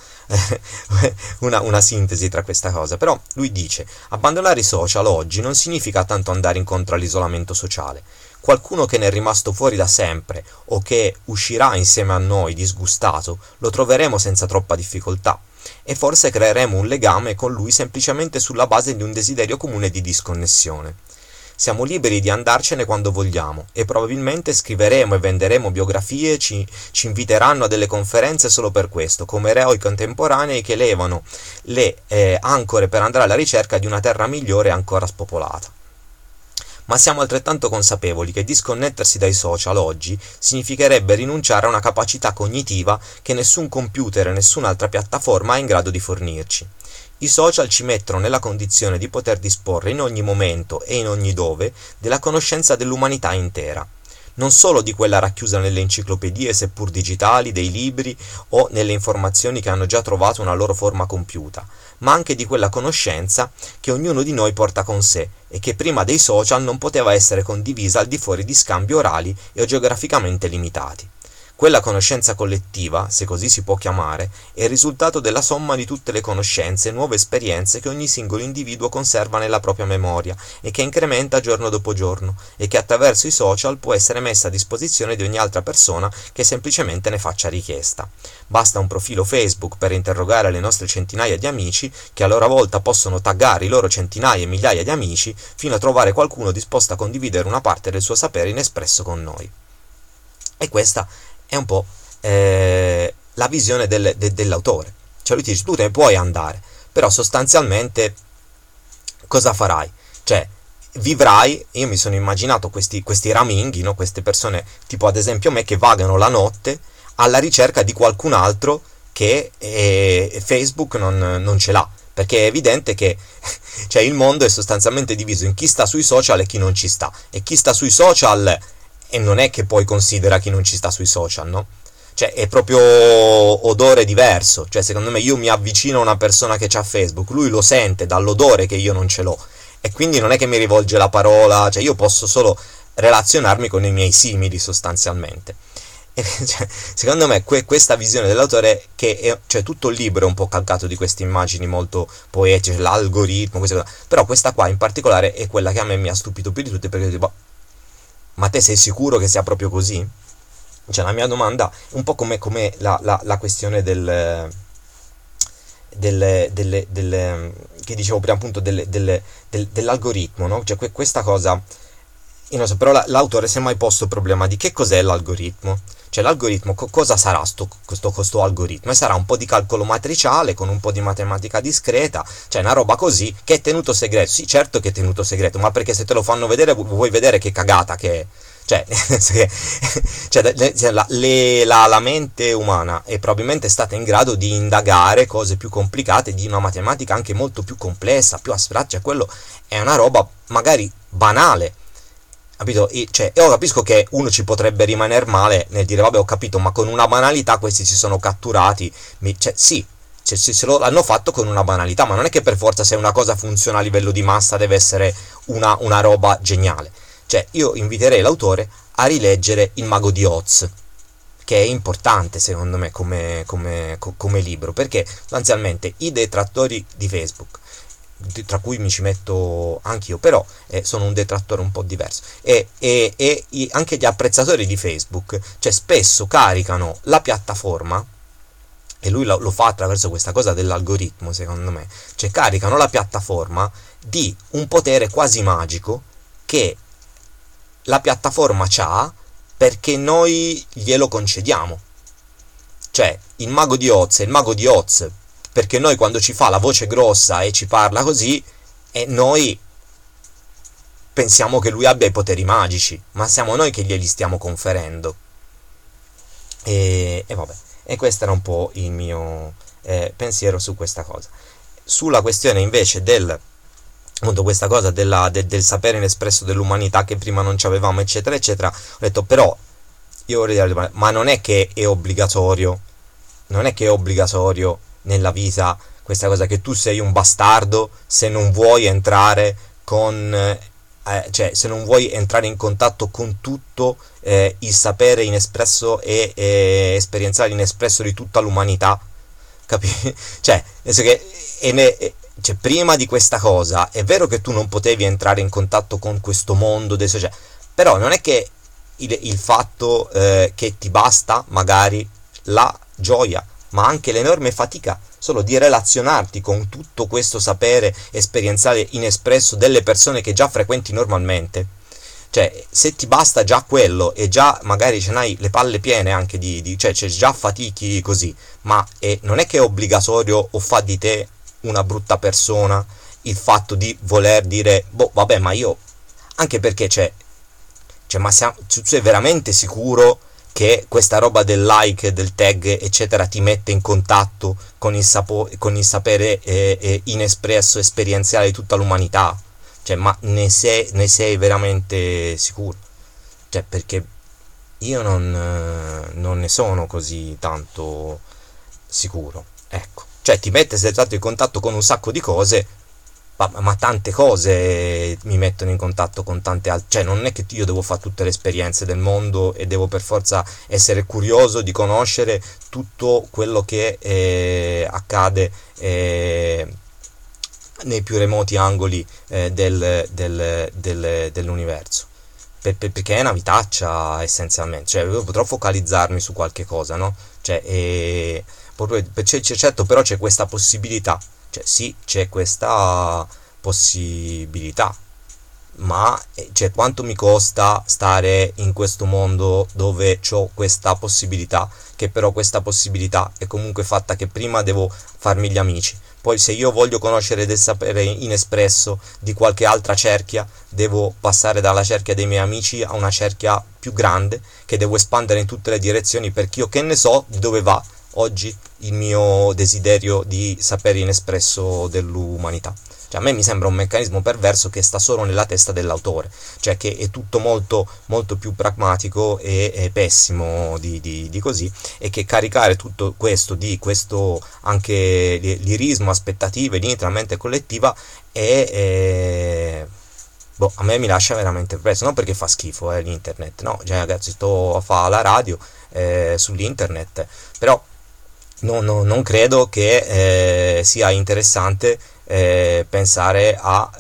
sintesi tra questa cosa. Però lui dice: abbandonare i social oggi non significa tanto andare incontro all'isolamento sociale. Qualcuno che ne è rimasto fuori da sempre o che uscirà insieme a noi disgustato lo troveremo senza troppa difficoltà, e forse creeremo un legame con lui semplicemente sulla base di un desiderio comune di disconnessione. Siamo liberi di andarcene quando vogliamo, e probabilmente scriveremo e venderemo biografie, ci inviteranno a delle conferenze solo per questo, come eroi contemporanei che levano le ancore per andare alla ricerca di una terra migliore e ancora spopolata. Ma siamo altrettanto consapevoli che disconnettersi dai social oggi significherebbe rinunciare a una capacità cognitiva che nessun computer e nessun'altra piattaforma è in grado di fornirci. I social ci mettono nella condizione di poter disporre in ogni momento e in ogni dove della conoscenza dell'umanità intera, non solo di quella racchiusa nelle enciclopedie seppur digitali, dei libri o nelle informazioni che hanno già trovato una loro forma compiuta, ma anche di quella conoscenza che ognuno di noi porta con sé e che prima dei social non poteva essere condivisa al di fuori di scambi orali e geograficamente limitati. Quella conoscenza collettiva, se così si può chiamare, è il risultato della somma di tutte le conoscenze e nuove esperienze che ogni singolo individuo conserva nella propria memoria e che incrementa giorno dopo giorno, e che attraverso i social può essere messa a disposizione di ogni altra persona che semplicemente ne faccia richiesta. Basta un profilo Facebook per interrogare le nostre centinaia di amici, che a loro volta possono taggare i loro centinaia e migliaia di amici, fino a trovare qualcuno disposto a condividere una parte del suo sapere inespresso con noi. E questa è un po' la visione dell'autore. Cioè lui ti dice: tu te ne puoi andare, però sostanzialmente cosa farai? Cioè vivrai. Io mi sono immaginato questi raminghi, no? Queste persone tipo ad esempio me, che vagano la notte alla ricerca di qualcun altro che Facebook non ce l'ha, perché è evidente che cioè, il mondo è sostanzialmente diviso in chi sta sui social e chi non ci sta, e chi sta sui social e non è che poi considera chi non ci sta sui social, no? Cioè è proprio odore diverso. Cioè secondo me io mi avvicino a una persona che c'ha Facebook, lui lo sente dall'odore che io non ce l'ho, e quindi non è che mi rivolge la parola, cioè io posso solo relazionarmi con i miei simili sostanzialmente. E, cioè, secondo me questa visione dell'autore, cioè tutto il libro è un po' calcato di queste immagini molto poetiche, l'algoritmo, però questa qua in particolare è quella che a me mi ha stupito più di tutte, perché tipo, ma te sei sicuro che sia proprio così? Cioè la mia domanda è un po' come la questione che dicevo prima appunto dell'algoritmo, no? Cioè questa cosa, io non so, però l'autore si è mai posto il problema di che cos'è l'algoritmo? Cioè l'algoritmo, cosa sarà questo algoritmo? E sarà un po' di calcolo matriciale con un po' di matematica discreta, cioè una roba così che è tenuto segreto. Sì, certo che è tenuto segreto, ma perché se te lo fanno vedere vuoi vedere che cagata che è. Cioè, la mente umana è probabilmente stata in grado di indagare cose più complicate di una matematica anche molto più complessa, più astratta. Cioè quello è una roba magari banale capito? Cioè, io capisco che uno ci potrebbe rimanere male nel dire vabbè, ho capito, ma con una banalità questi si sono catturati, cioè sì, se l'hanno fatto con una banalità, ma non è che per forza se una cosa funziona a livello di massa deve essere una roba geniale. Cioè, io inviterei l'autore a rileggere Il Mago di Oz, che è importante secondo me come libro, perché sostanzialmente i detrattori di Facebook, tra cui mi ci metto anch'io, però sono un detrattore un po' diverso, e anche gli apprezzatori di Facebook, cioè spesso caricano la piattaforma, e lui lo fa attraverso questa cosa dell'algoritmo, secondo me, cioè caricano la piattaforma di un potere quasi magico che la piattaforma c'ha perché noi glielo concediamo. Cioè, il Mago di Oz è il Mago di Oz perché noi, quando ci fa la voce grossa e ci parla così, e noi pensiamo che lui abbia i poteri magici, ma siamo noi che glieli stiamo conferendo. E vabbè, e questo era un po' il mio pensiero su questa cosa. Sulla questione invece appunto, questa cosa del sapere inespresso dell'umanità che prima non ci avevamo, eccetera eccetera, ho detto, però io vorrei dire, ma non è che è obbligatorio nella vita questa cosa che tu sei un bastardo se non vuoi entrare cioè se non vuoi entrare in contatto con tutto il sapere inespresso e esperienziale inespresso di tutta l'umanità, capisci? Cioè, nel senso che cioè, prima di questa cosa è vero che tu non potevi entrare in contatto con questo mondo adesso, cioè, però non è che il fatto che ti basta magari la gioia, ma anche l'enorme fatica solo di relazionarti con tutto questo sapere esperienziale inespresso delle persone che già frequenti normalmente. Cioè, se ti basta già quello e già magari ce n'hai le palle piene anche cioè già fatichi così, ma non è che è obbligatorio o fa di te una brutta persona il fatto di voler dire, boh, vabbè, ma io, anche perché ma tu sei veramente sicuro che questa roba del like, del tag, eccetera, ti mette in contatto con il sapere inespresso, esperienziale di tutta l'umanità? Cioè, ma ne sei veramente sicuro? Cioè, perché io non ne sono così tanto sicuro, ecco. Cioè, ti mette in contatto con un sacco di cose, ma tante cose mi mettono in contatto con tante altre. Cioè, non è che io devo fare tutte le esperienze del mondo e devo per forza essere curioso di conoscere tutto quello che accade nei più remoti angoli dell'universo, perché è una vitaccia essenzialmente. Cioè, io potrò focalizzarmi su qualche cosa, no? Cioè, certo, però c'è questa possibilità. Cioè, sì, c'è questa possibilità, ma cioè, quanto mi costa stare in questo mondo dove ho questa possibilità, che però questa possibilità è comunque fatta che prima devo farmi gli amici, poi se io voglio conoscere del sapere inespresso di qualche altra cerchia, devo passare dalla cerchia dei miei amici a una cerchia più grande che devo espandere in tutte le direzioni, perché io che ne so di dove va oggi il mio desiderio di sapere inespresso dell'umanità. Cioè, a me mi sembra un meccanismo perverso che sta solo nella testa dell'autore, cioè che è tutto molto, molto più pragmatico e pessimo di così, e che caricare tutto questo di questo anche lirismo, aspettative, linea mente collettiva boh, a me mi lascia veramente perplesso, non perché fa schifo l'internet, no, cioè, ragazzi, sto a fare la radio sull'internet, però non credo che sia interessante pensare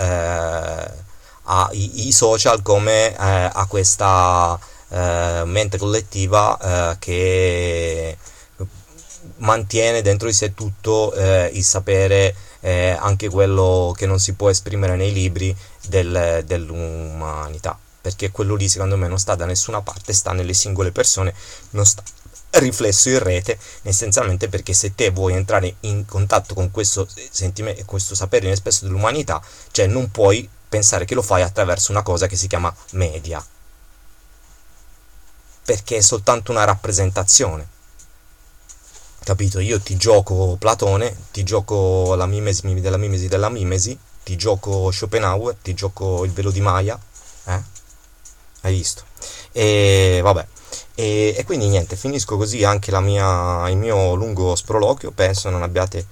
ai social come a questa mente collettiva che mantiene dentro di sé tutto il sapere, anche quello che non si può esprimere nei libri dell'umanità, perché quello lì secondo me non sta da nessuna parte, sta nelle singole persone, non sta riflesso in rete, essenzialmente perché se te vuoi entrare in contatto con questo sentimento, questo sapere inespresso dell'umanità, cioè non puoi pensare che lo fai attraverso una cosa che si chiama media, perché è soltanto una rappresentazione, capito? Io ti gioco Platone, ti gioco la mimesi della mimesi della mimesi, ti gioco Schopenhauer, ti gioco il velo di Maya, hai visto? E vabbè. E quindi niente, finisco così anche il mio lungo sproloquio. Penso non abbiate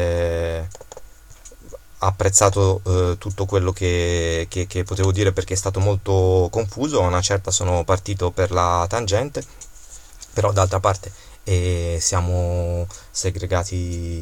apprezzato tutto quello che potevo dire, perché è stato molto confuso. A una certa sono partito per la tangente, però d'altra parte siamo segregati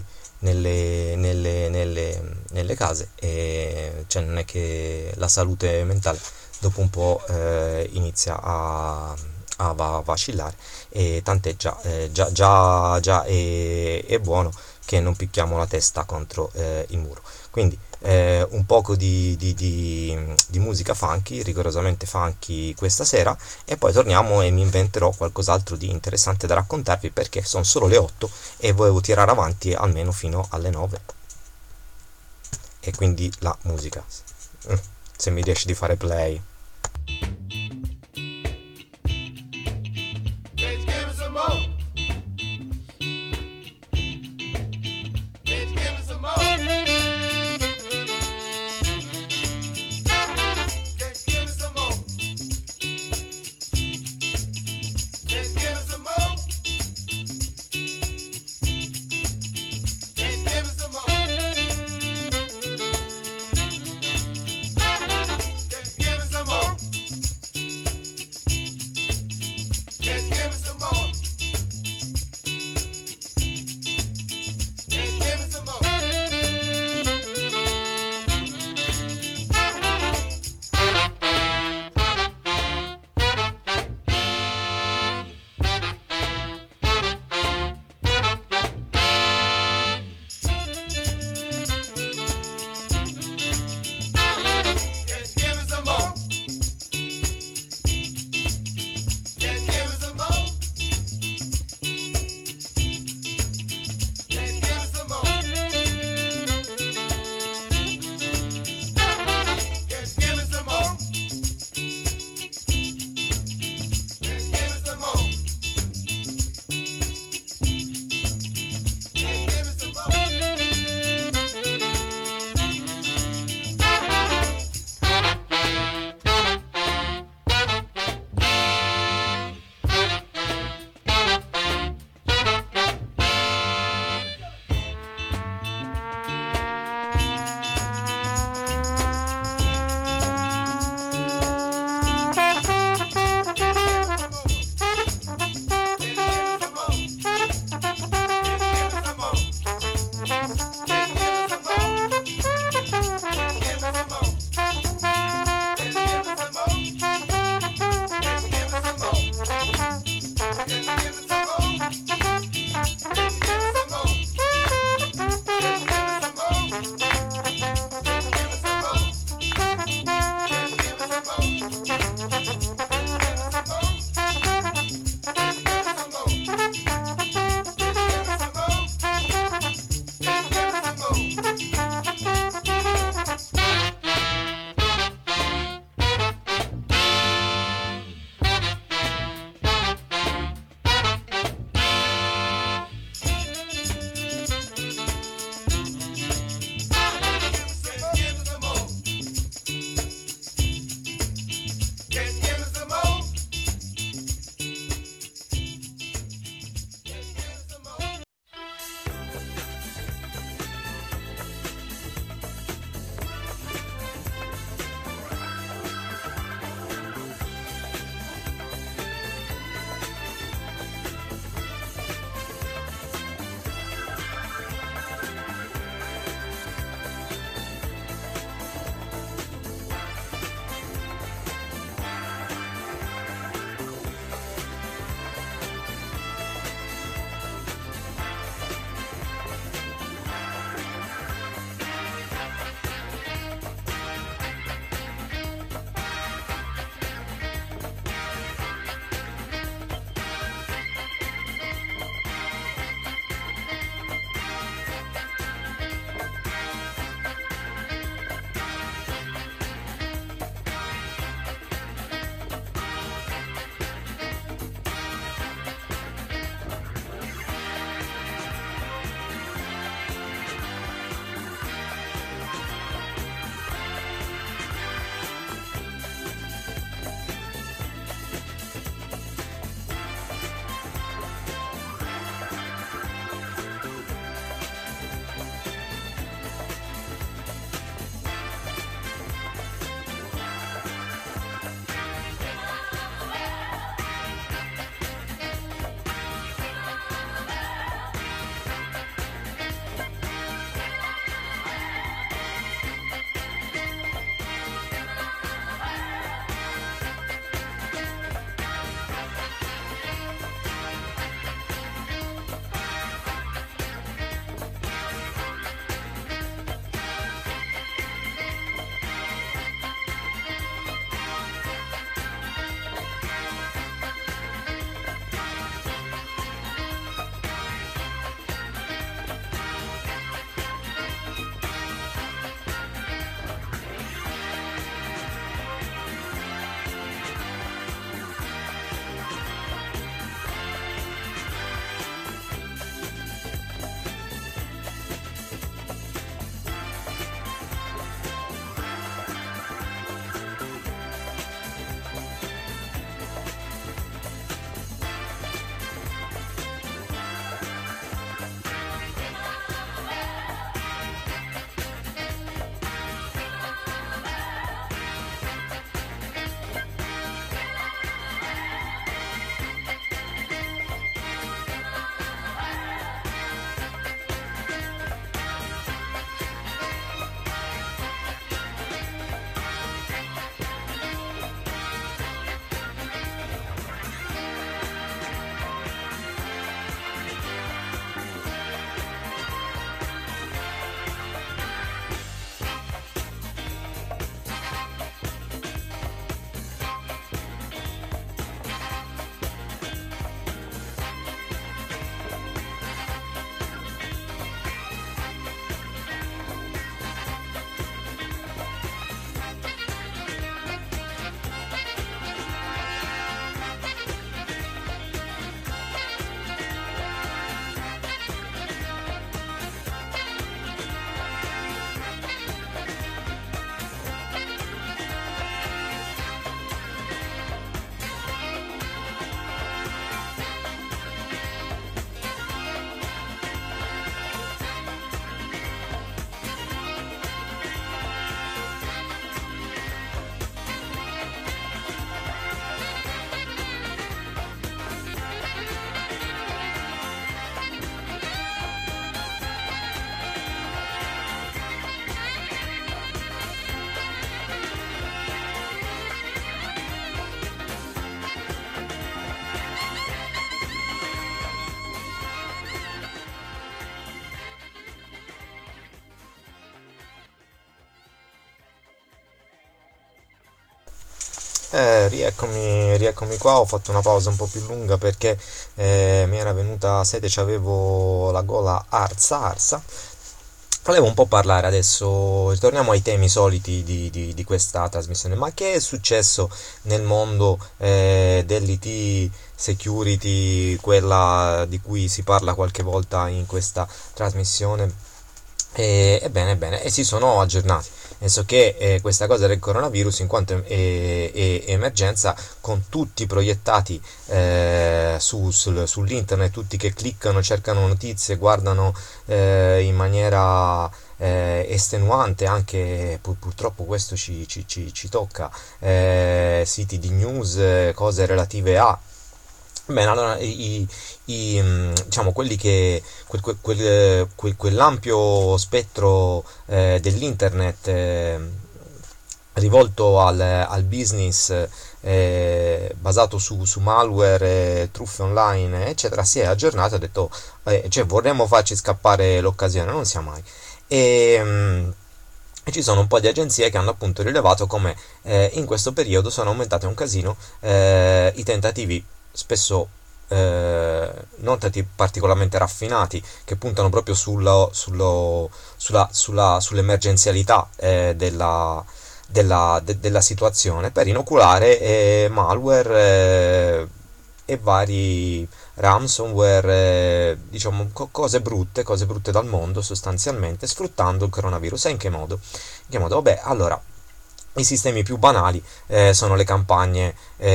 nelle case, e cioè non è che la salute mentale dopo un po' inizia a vacillare, e tant'è, già è buono che non picchiamo la testa contro il muro. Quindi un poco di musica funky, rigorosamente funky questa sera, e poi torniamo e mi inventerò qualcos'altro di interessante da raccontarvi, perché sono solo le 8 e volevo tirare avanti almeno fino alle 9. E quindi la musica, se mi riesci di fare play. Give me some more. Rieccomi qua, ho fatto una pausa un po' più lunga perché mi era venuta sete, c'avevo la gola arsa. Volevo un po' parlare adesso, ritorniamo ai temi soliti di questa trasmissione, ma che è successo nel mondo dell'IT security, quella di cui si parla qualche volta in questa trasmissione? Ebbene, e si sono aggiornati, nel senso che questa cosa del coronavirus, in quanto è emergenza, con tutti proiettati sull'internet, tutti che cliccano, cercano notizie, guardano in maniera estenuante, anche purtroppo questo ci tocca, siti di news, cose relative a. Bene, allora diciamo quelli che quell'ampio spettro dell'internet rivolto al business, basato su malware, truffe online, eccetera, si è aggiornato e ha detto, cioè vorremmo farci scappare l'occasione, non sia mai. E ci sono un po' di agenzie che hanno appunto rilevato come in questo periodo sono aumentate un casino i tentativi, spesso non particolarmente raffinati, che puntano proprio sull'emergenzialità della situazione, per inoculare malware e vari ransomware, diciamo cose brutte dal mondo, sostanzialmente sfruttando il coronavirus. E in che modo? Vabbè, allora, i sistemi più banali sono le campagne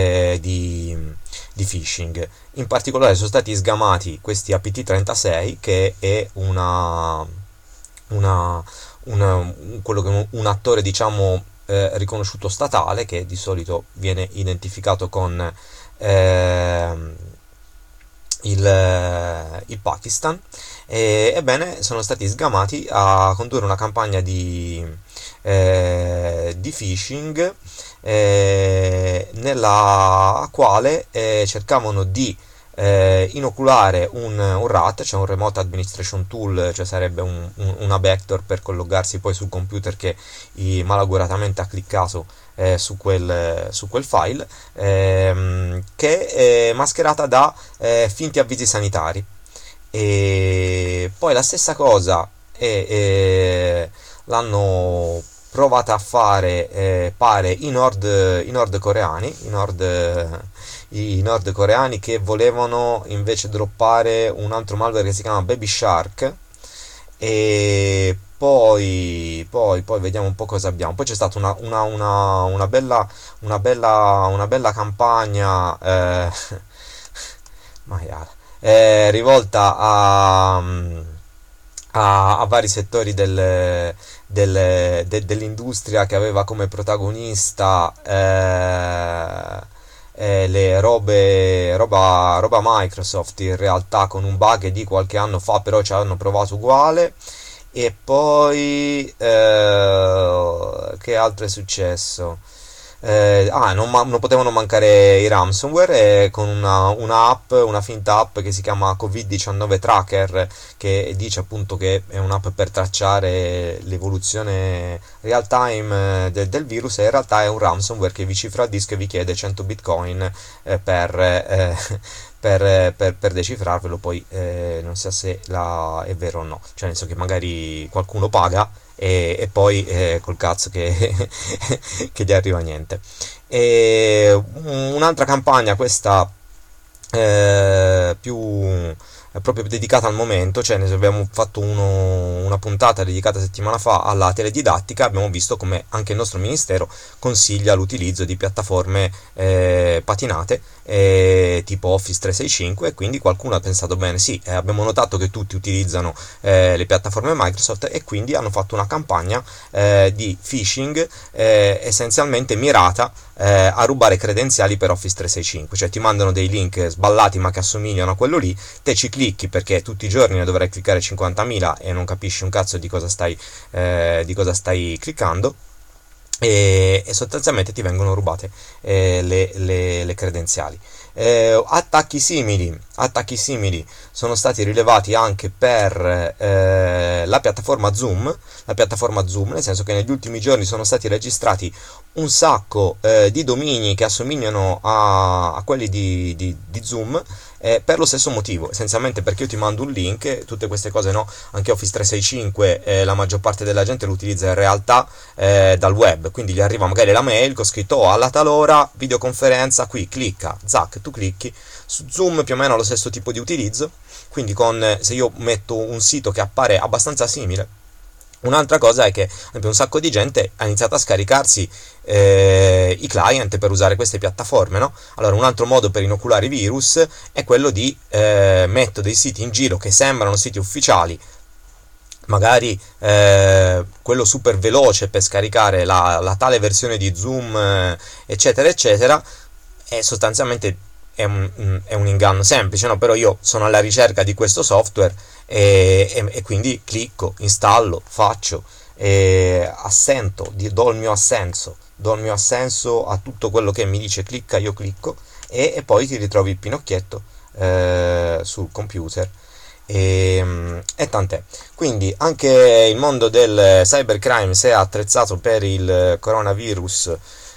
di phishing. In particolare sono stati sgamati questi APT36, che è un attore, diciamo, riconosciuto statale, che di solito viene identificato con il Pakistan. Ebbene, sono stati sgamati a condurre una campagna di phishing nella quale cercavano di inoculare un RAT, cioè un Remote Administration Tool, cioè sarebbe una backdoor per collegarsi poi sul computer che malauguratamente ha cliccato su quel file, che è mascherata da finti avvisi sanitari. E poi la stessa cosa l'hanno provata a fare, pare, i nordcoreani, che volevano invece droppare un altro malware che si chiama Baby Shark. E poi vediamo un po' cosa abbiamo. Poi c'è stata una bella campagna rivolta a vari settori dell'industria, che aveva come protagonista le roba Microsoft, in realtà con un bug di qualche anno fa, però ci hanno provato uguale. E poi che altro è successo? Non potevano mancare i ransomware, con una finta app che si chiama Covid-19 Tracker, che dice appunto che è un'app per tracciare l'evoluzione real time del virus, e in realtà è un ransomware che vi cifra il disco e vi chiede 100 bitcoin per decifrarvelo. Poi non so se è vero o no, cioè nel senso che magari qualcuno paga e poi col cazzo che gli arriva niente. E un'altra campagna, questa più proprio dedicata al momento, cioè abbiamo fatto una puntata dedicata settimana fa alla teledidattica. Abbiamo visto come anche il nostro ministero consiglia l'utilizzo di piattaforme patinate tipo Office 365, e quindi qualcuno ha pensato, bene, sì, abbiamo notato che tutti utilizzano le piattaforme Microsoft, e quindi hanno fatto una campagna di phishing essenzialmente mirata a rubare credenziali per Office 365, cioè ti mandano dei link sballati ma che assomigliano a quello lì, te ci clicchi perché tutti i giorni ne dovrai cliccare 50.000 e non capisci un cazzo di cosa stai cliccando, e sostanzialmente ti vengono rubate le credenziali. Attacchi simili sono stati rilevati anche per la piattaforma Zoom, nel senso che negli ultimi giorni sono stati registrati un sacco di domini che assomigliano a quelli di Zoom, per lo stesso motivo, essenzialmente perché io ti mando un link, tutte queste cose no, anche Office 365 la maggior parte della gente lo utilizza in realtà dal web, quindi gli arriva magari la mail con scritto alla tal ora, videoconferenza, qui clicca, zac, tu clicchi. Su Zoom più o meno lo stesso tipo di utilizzo, quindi se io metto un sito che appare abbastanza simile. Un'altra cosa è che, ad esempio, un sacco di gente ha iniziato a scaricarsi i client per usare queste piattaforme, no? Allora, un altro modo per inoculare i virus è quello di mettere dei siti in giro che sembrano siti ufficiali, magari quello super veloce per scaricare la tale versione di Zoom, eccetera, eccetera, e sostanzialmente è un inganno semplice, no? Però io sono alla ricerca di questo software e quindi clicco, installo, faccio, do il mio assenso a tutto quello che mi dice clicca, io clicco e poi ti ritrovi il pinocchietto sul computer. E tant'è. Quindi anche il mondo del cybercrime si è attrezzato per il coronavirus,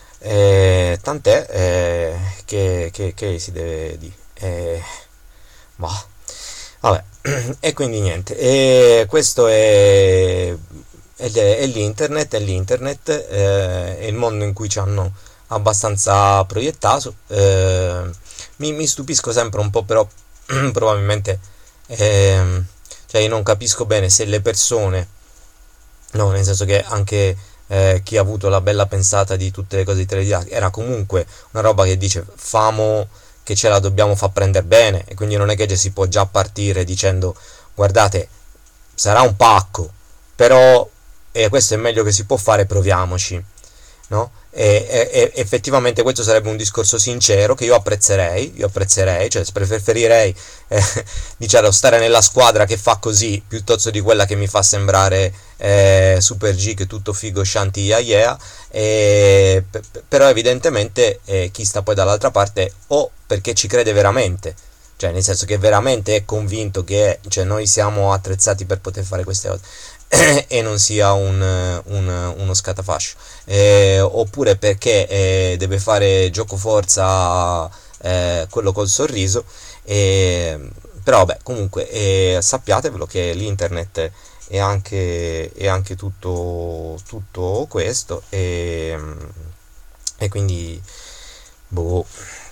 tant'è che si deve dire. Bah. Vabbè, e quindi niente, e questo è l'internet, è il mondo in cui ci hanno abbastanza proiettato. Mi stupisco sempre un po', però probabilmente cioè io non capisco bene se le persone, no, nel senso che anche chi ha avuto la bella pensata di tutte le cose di teledidactica era comunque una roba che dice famo che ce la dobbiamo far prendere bene, e quindi non è che si può già partire dicendo guardate sarà un pacco, però questo è meglio che si può fare, proviamoci, no? E effettivamente questo sarebbe un discorso sincero che io apprezzerei, cioè preferirei diciamo stare nella squadra che fa così piuttosto di quella che mi fa sembrare super G, che tutto figo, shanti, yeah, però evidentemente chi sta poi dall'altra parte o perché ci crede veramente, cioè nel senso che veramente è convinto che cioè, noi siamo attrezzati per poter fare queste cose e non sia uno scatafascio, oppure perché deve fare gioco forza quello col sorriso, però vabbè, comunque sappiatevelo che l'internet è anche tutto questo, e quindi boh.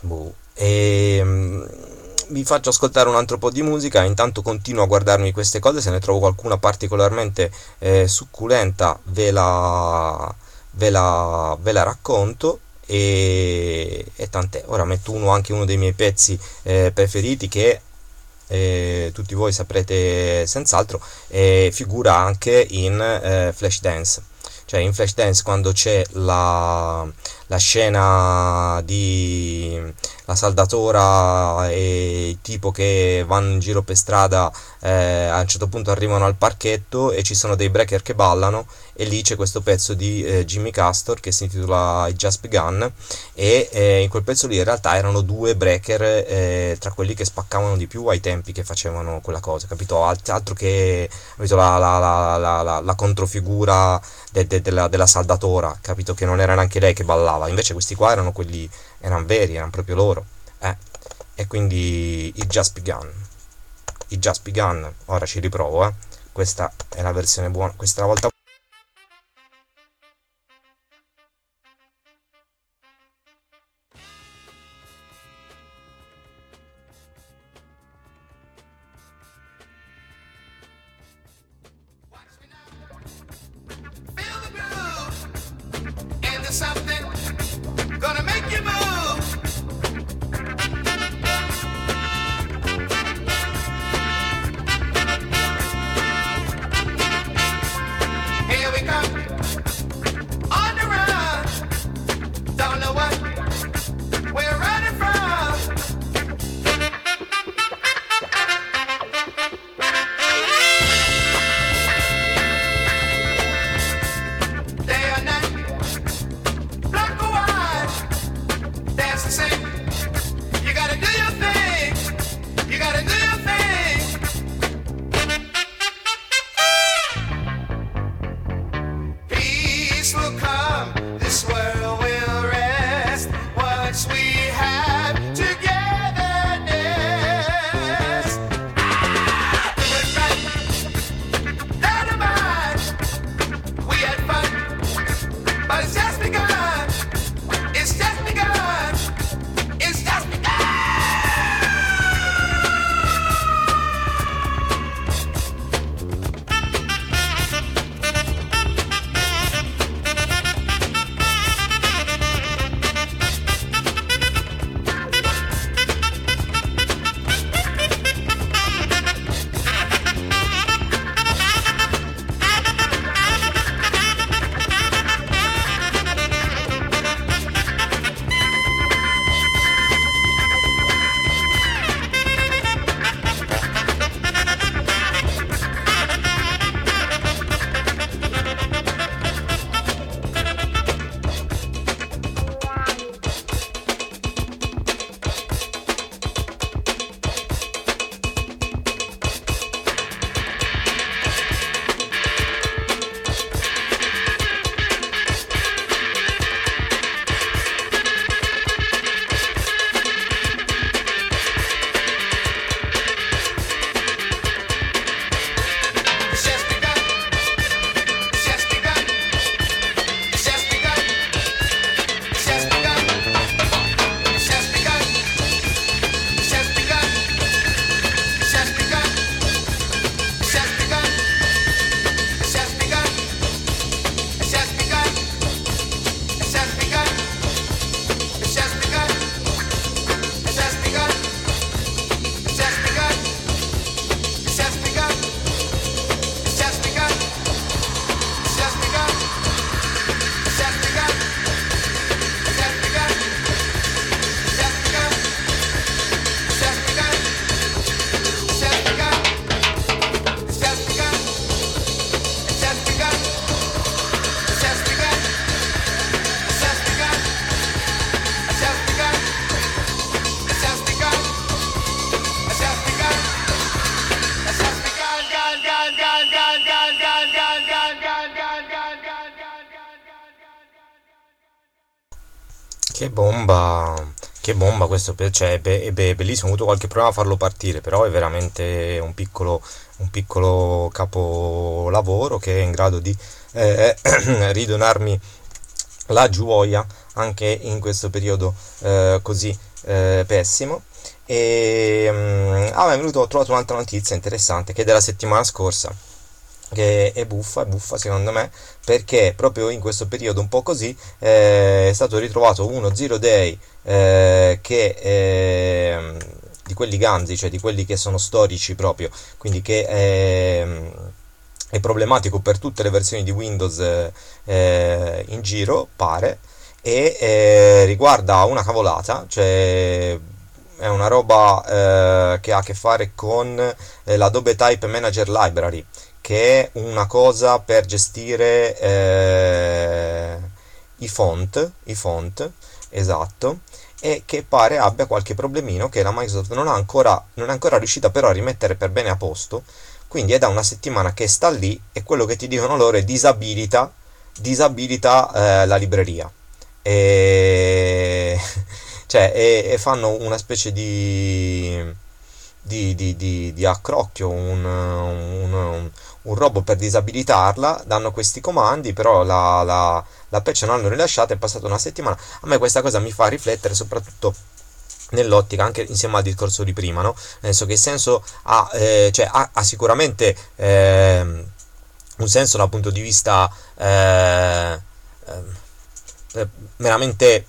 Vi faccio ascoltare un altro po' di musica, intanto continuo a guardarmi queste cose, se ne trovo qualcuna particolarmente succulenta ve la racconto, e tant'è. Ora metto anche uno dei miei pezzi preferiti che tutti voi saprete senz'altro, figura anche in Flashdance. Cioè in Flashdance, quando c'è la scena di la saldatora e il tipo che vanno in giro per strada, a un certo punto arrivano al parchetto e ci sono dei breaker che ballano, e lì c'è questo pezzo di Jimmy Castor che si intitola It Just Begun, e in quel pezzo lì in realtà erano due breaker tra quelli che spaccavano di più ai tempi che facevano quella cosa, capito? Altro che, capito, la controfigura della saldatora, capito, che non era neanche lei che ballava, invece questi qua erano quelli, erano veri, erano proprio loro, e quindi It Just Begun, ora ci riprovo, questa è la versione buona, questa volta. che bomba questo, cioè, è bellissimo, ho avuto qualche problema a farlo partire, però è veramente un piccolo capolavoro che è in grado di ridonarmi la gioia anche in questo periodo così pessimo. E ho trovato un'altra notizia interessante che è della settimana scorsa, che è buffa secondo me, perché proprio in questo periodo un po' così è stato ritrovato uno Zero Day che di quelli ganzi, cioè di quelli che sono storici proprio, quindi che è problematico per tutte le versioni di Windows in giro, pare, e riguarda una cavolata, cioè è una roba che ha a che fare con l'Adobe Type Manager Library, che è una cosa per gestire i font, esatto, e che pare abbia qualche problemino che la Microsoft non è ancora riuscita però a rimettere per bene a posto, quindi è da una settimana che sta lì e quello che ti dicono loro è disabilita la libreria. E, cioè, e fanno una specie di accrocchio, un robot per disabilitarla, danno questi comandi, però la patch non l'hanno rilasciata, è passata una settimana. A me questa cosa mi fa riflettere soprattutto nell'ottica, anche insieme al discorso di prima, no? Nel senso che senso ha, cioè, ha sicuramente un senso dal punto di vista veramente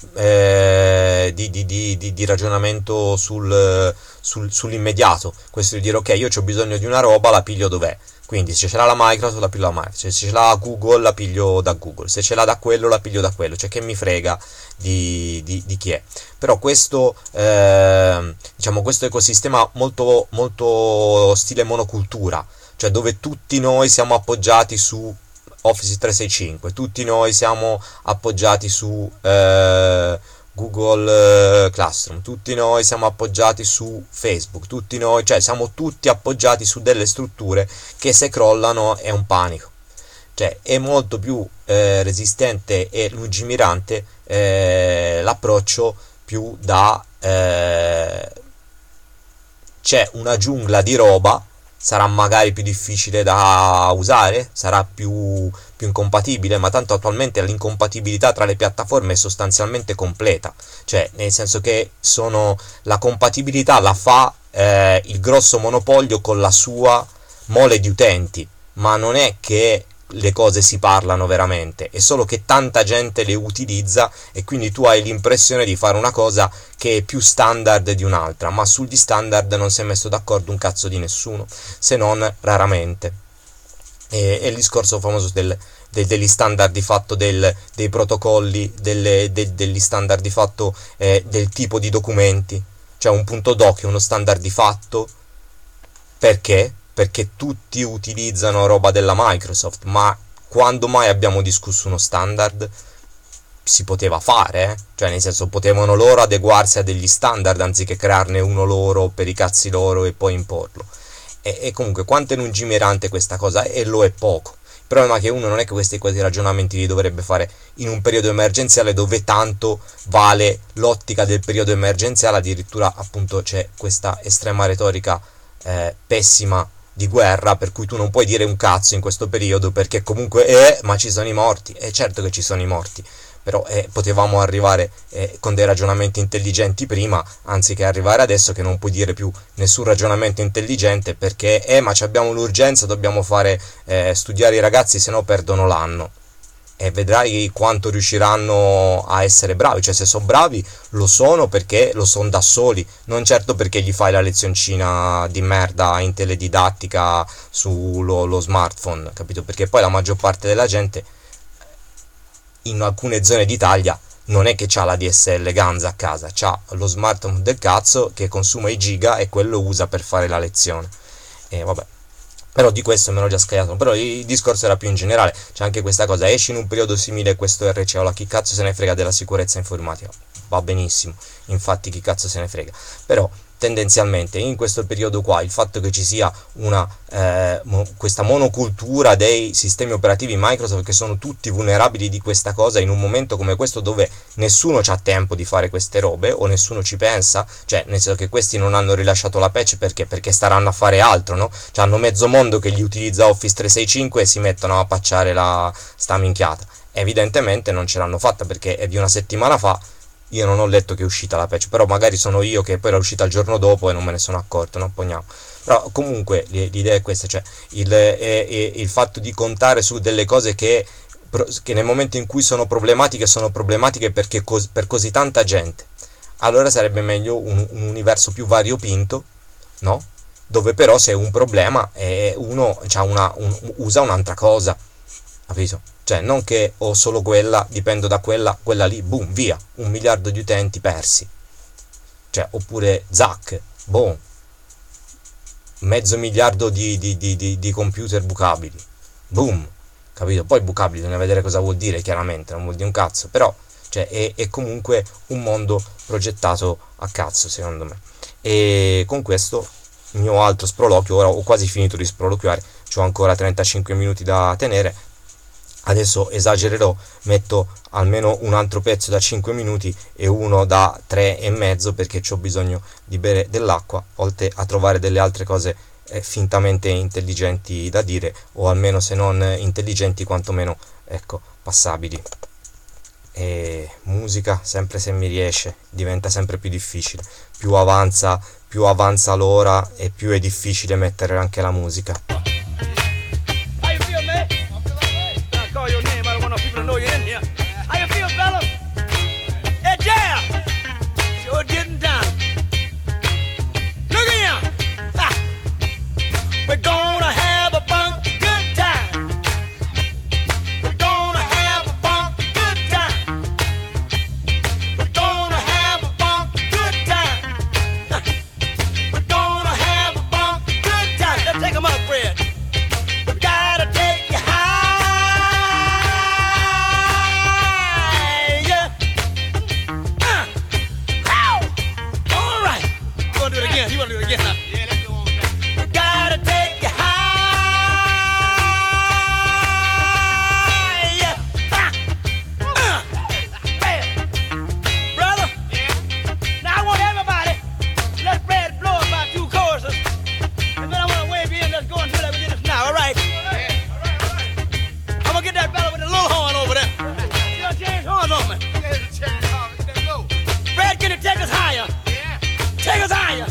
di ragionamento sull'immediato, questo di dire ok, io ho bisogno di una roba, la piglio dov'è, quindi se ce l'ha la Microsoft la piglio da Microsoft, se ce l'ha Google la piglio da Google, se ce l'ha da quello la piglio da quello, cioè che mi frega di chi è. Però questo diciamo questo ecosistema molto stile monocultura, cioè dove tutti noi siamo appoggiati su Office 365, tutti noi siamo appoggiati su Google Classroom, tutti noi siamo appoggiati su Facebook, tutti noi, cioè siamo tutti appoggiati su delle strutture che se crollano è un panico. Cioè è molto più resistente e lungimirante l'approccio più da c'è una giungla di roba, sarà magari più difficile da usare, sarà più incompatibile, ma tanto attualmente l'incompatibilità tra le piattaforme è sostanzialmente completa, cioè nel senso che la compatibilità la fa il grosso monopolio con la sua mole di utenti, ma non è che le cose si parlano veramente, è solo che tanta gente le utilizza e quindi tu hai l'impressione di fare una cosa che è più standard di un'altra, ma sugli standard non si è messo d'accordo un cazzo di nessuno, se non raramente. E il discorso famoso degli standard di fatto dei protocolli, degli standard di fatto del tipo di documenti, cioè un punto doc è uno standard di fatto, perché? Perché tutti utilizzano roba della Microsoft, ma quando mai abbiamo discusso uno standard? Si poteva fare, cioè nel senso potevano loro adeguarsi a degli standard anziché crearne uno loro per i cazzi loro e poi imporlo. E comunque quanto è lungimirante questa cosa, e lo è poco. Il problema è che uno non è che questi ragionamenti li dovrebbe fare in un periodo emergenziale dove tanto vale l'ottica del periodo emergenziale, addirittura appunto c'è questa estrema retorica pessima di guerra, per cui tu non puoi dire un cazzo in questo periodo perché comunque ma ci sono i morti, è certo che ci sono i morti, però potevamo arrivare con dei ragionamenti intelligenti prima, anziché arrivare adesso che non puoi dire più nessun ragionamento intelligente perché ma abbiamo l'urgenza, dobbiamo fare studiare i ragazzi, se no perdono l'anno. E vedrai quanto riusciranno a essere bravi, cioè se sono bravi lo sono perché lo sono da soli, non certo perché gli fai la lezioncina di merda in teledidattica sullo smartphone, capito? Perché poi la maggior parte della gente in alcune zone d'Italia non è che c'ha la DSL ganza a casa, c'ha lo smartphone del cazzo che consuma i giga e quello usa per fare la lezione. E vabbè. Però di questo me l'ho già scagliato, però il discorso era più in generale, c'è anche questa cosa, esci in un periodo simile a questo RCO, chi cazzo se ne frega della sicurezza informatica? Va benissimo, infatti chi cazzo se ne frega, però tendenzialmente in questo periodo qua il fatto che ci sia questa monocultura dei sistemi operativi Microsoft, che sono tutti vulnerabili di questa cosa in un momento come questo dove nessuno ha tempo di fare queste robe o nessuno ci pensa, cioè nel senso che questi non hanno rilasciato la patch perché staranno a fare altro, no? Cioè hanno mezzo mondo che gli utilizza Office 365 e si mettono a patchare sta minchiata. Evidentemente non ce l'hanno fatta perché è di una settimana fa. Io non ho letto che è uscita la patch, però magari sono io che poi era uscita il giorno dopo e non me ne sono accorto, non poniamo. Però comunque l'idea è questa, cioè il fatto di contare su delle cose che nel momento in cui sono problematiche perché per così tanta gente. Allora sarebbe meglio un universo più variopinto, no? Dove però se è un problema uno usa un'altra cosa, capito? Cioè non che ho solo quella, dipendo da quella lì, boom, via, 1 miliardo di utenti persi. Cioè, oppure Zack, boom, 500 miliardi di computer bucabili, boom, capito? Poi bucabili, bisogna vedere cosa vuol dire, chiaramente, non vuol dire un cazzo, però cioè, è comunque un mondo progettato a cazzo, secondo me. E con questo mio altro sproloquio, ora ho quasi finito di sproloquiare, ho ancora 35 minuti da tenere. Adesso esagererò, metto almeno un altro pezzo da 5 minuti e uno da 3,5 perché ho bisogno di bere dell'acqua, oltre a trovare delle altre cose fintamente intelligenti da dire, o almeno se non intelligenti quantomeno, ecco, passabili. E musica, sempre se mi riesce, diventa sempre più difficile. Più avanza l'ora e più è difficile mettere anche la musica. People know you're in here. How you feel, fella? Hey, Jam! Sure getting down. Look at him! Ha! We're gonna have a funky good time. We're gonna have a funky good time. We're gonna have a funky good time. We're gonna have a funky good time. Let's take 'em up, Fred. We gotta take you high. You want to do it again, huh? Yeah, let's go on back. We gotta take you high. Yeah. Brother? Yeah? Now I want everybody, let's Brad blow about 2 choruses. And then I want to wave you in. Let's go and do that. We did this now, all right? Yeah. All right. I'm going to get that fella with the little horn over there. You don't change horns on me. Brad, can you take us higher? Yeah. Take us higher.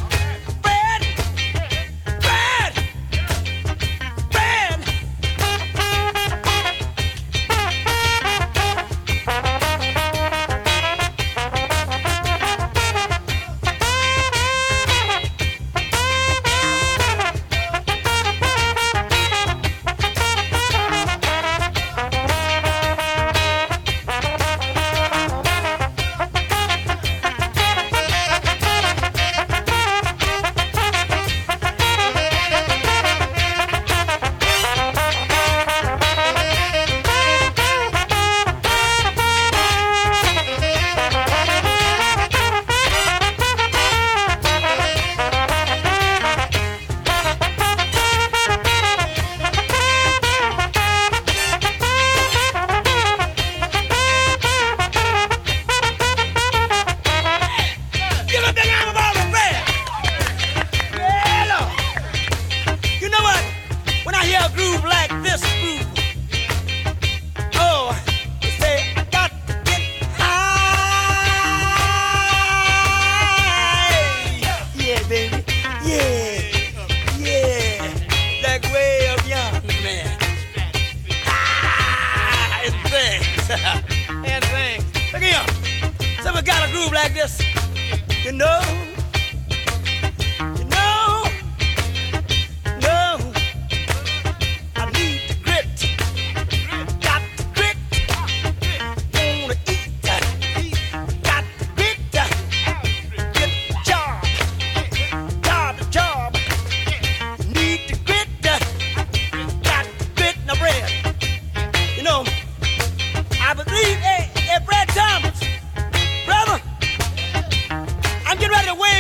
And things. Look here. Someone got a groove like this. You know. I need the grit. Got the grit. Wanna eat that. Got the grit. Get the job. Got the job. Need the grit. Got the grit. Now, Brad. You know, I believe, hey, Brad Thomas, brother, I'm getting ready to win.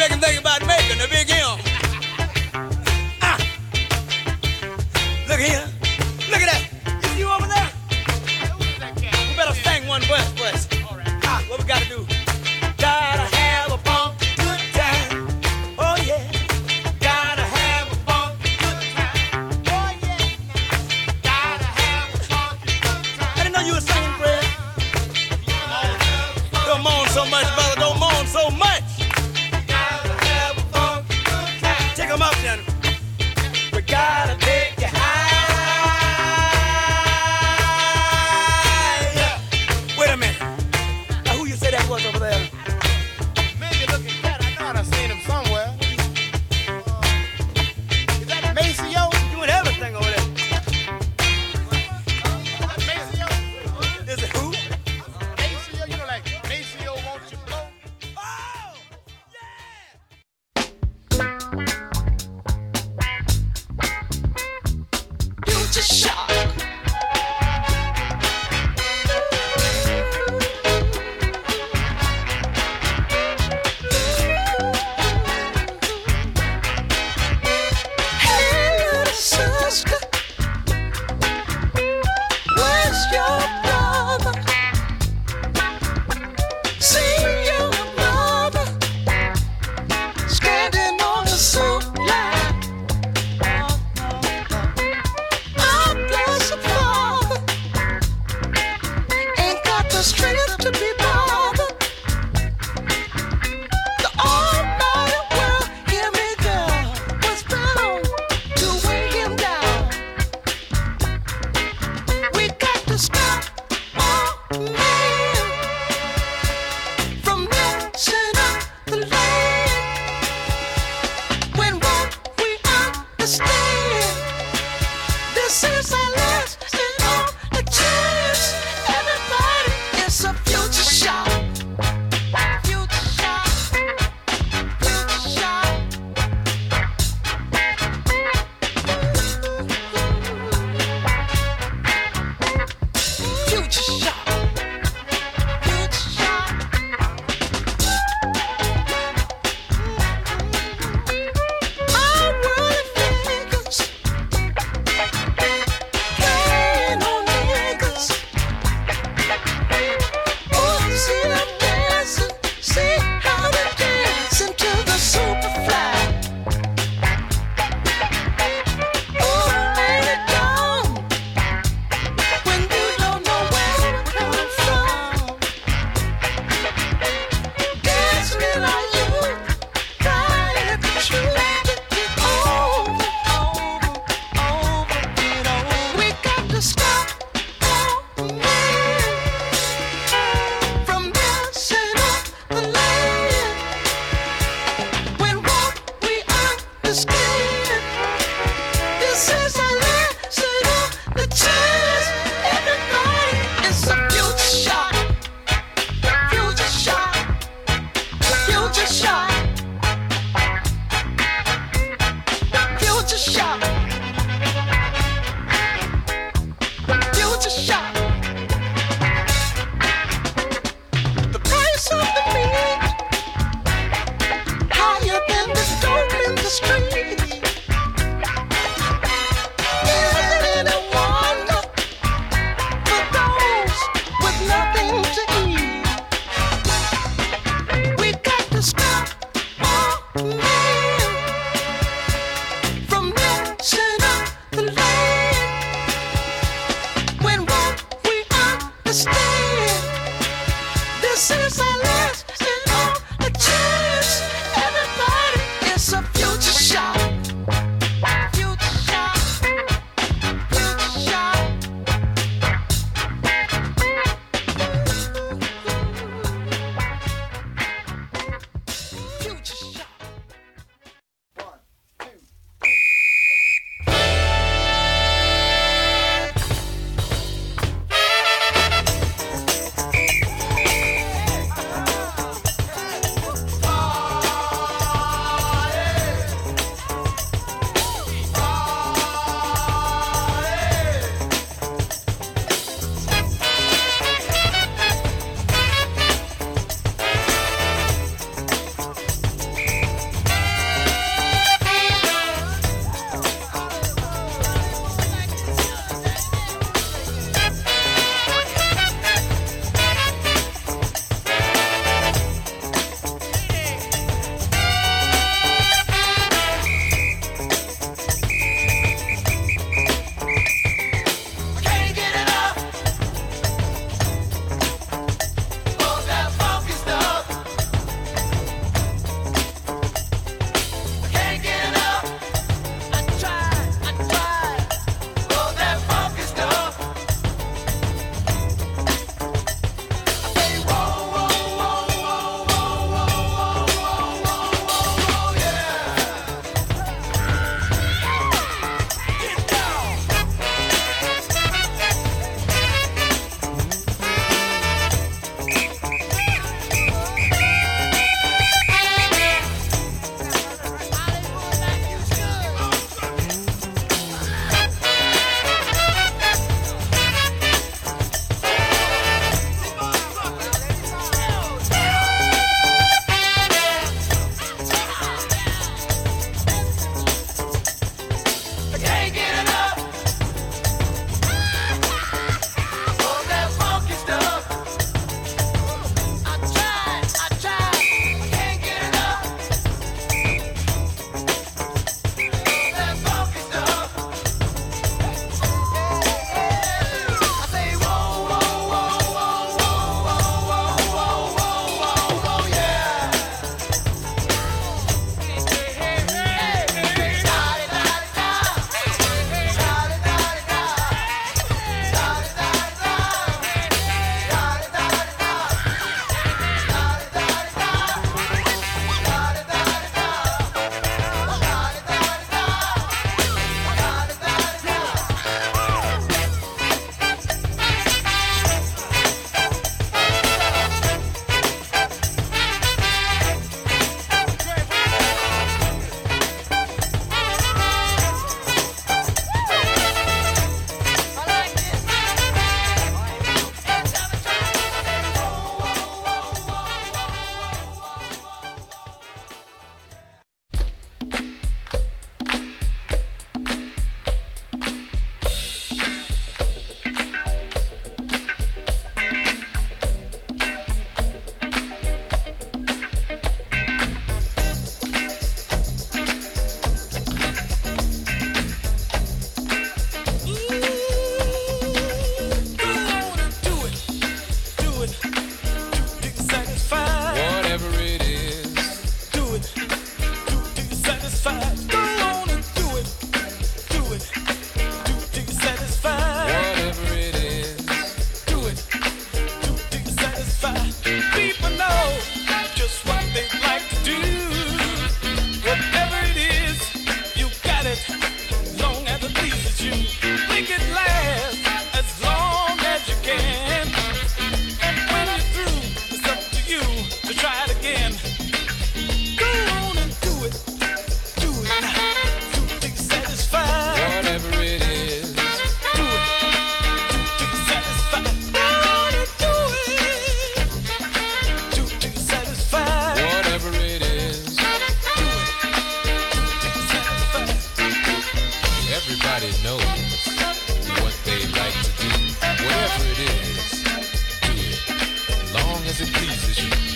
make him think about making the big M. Look here. Look at that. You see you over there? We better sing one verse first. All right. What we gotta do? Gotta have a funky good time. Oh yeah. Gotta have a funky good time. Oh yeah. Gotta have a funky good time. I didn't know you were singing, Fred. Don't moan so much, brother. Don't moan so much. Gotta have a funky good time. Take 'em up, then. We gotta take you high. Wait a minute. Now who you say that was over there? Maybe looking cat. I know I've seen him somewhere. Is that Maceo? Doing everything over there. Maceo? Is it who? Maceo? You know, like Maceo, won't you blow? Oh! Yeah!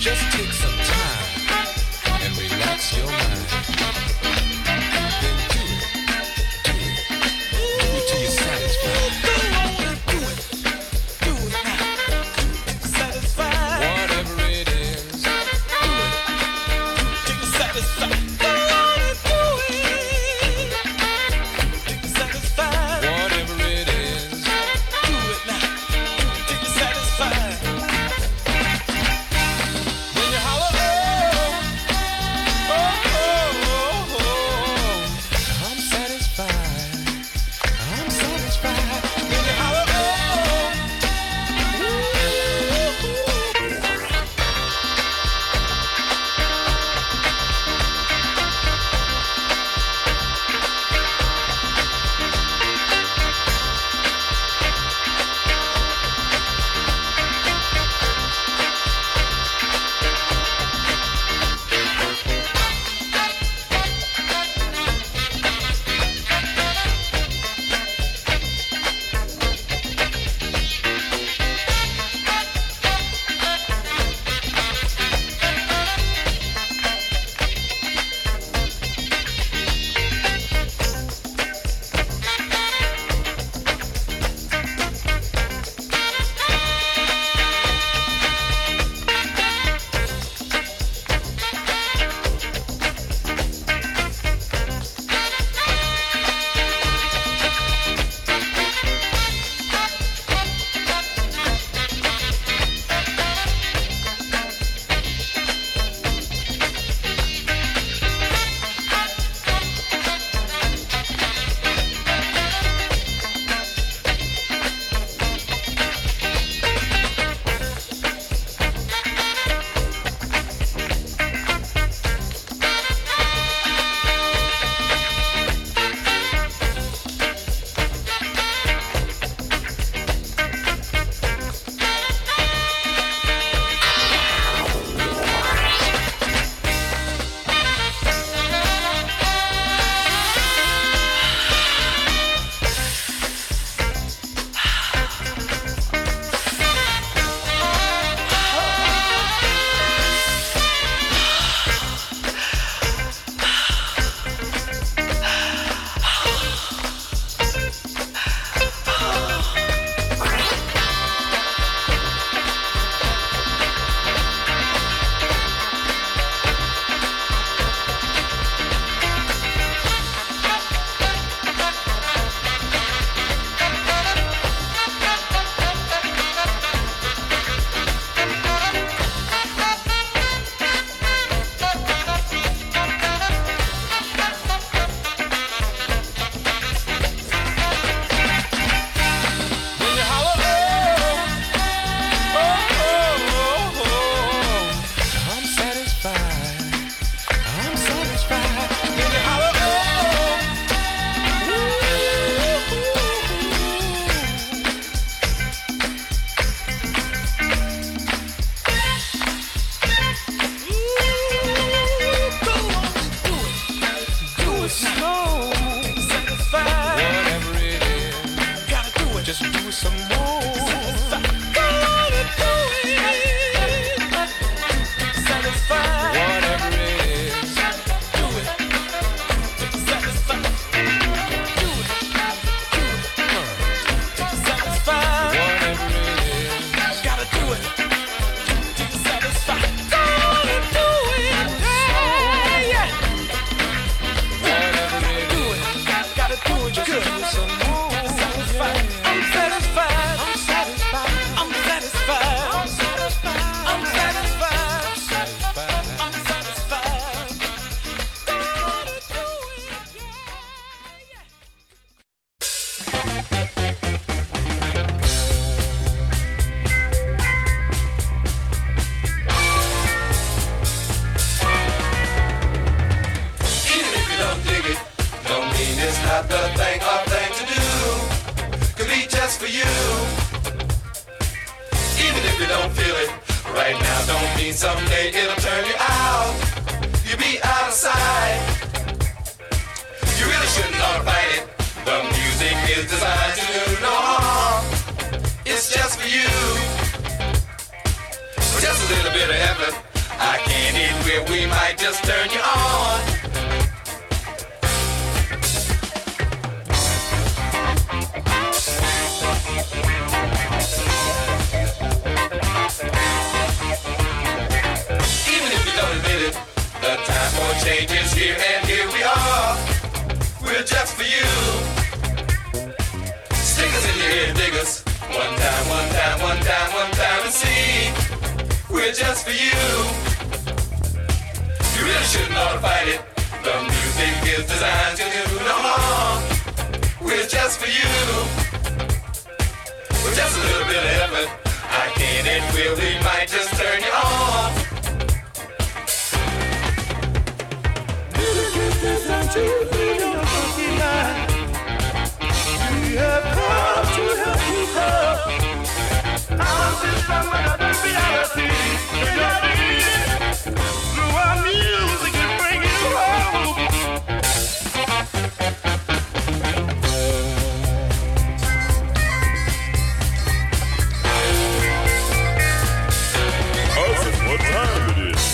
Just take some time and relax your mind. Then do it till you're satisfied. Do it now. Satisfied. Whatever it is, do it till you're satisfied. Do it till you're satisfied. Whatever it is, do it now till you're satisfied. When you holler, I'm satisfied. I'm satisfied. When you holler, right now don't mean someday it'll turn you out. You'll be out of sight. You really shouldn't ought to fight it. The music is designed to do no harm. It's just for you. With just a little bit of effort, where we might just turn you on. Even if you don't admit it, the time for change is here, and here we are. We're just for you. Stickers in your ear, diggers. One time, one time, one time, one time, and see. We're just for you. You really shouldn't ought to fight it. The music is designed to do no harm. We're just for you. With just a little bit of effort, I can and will, we might just turn you on. Music is designed to be your funky mind. We have come to help you grow. Out of from another reality. And you're being through our music and bring you home. Cousin, what time it is?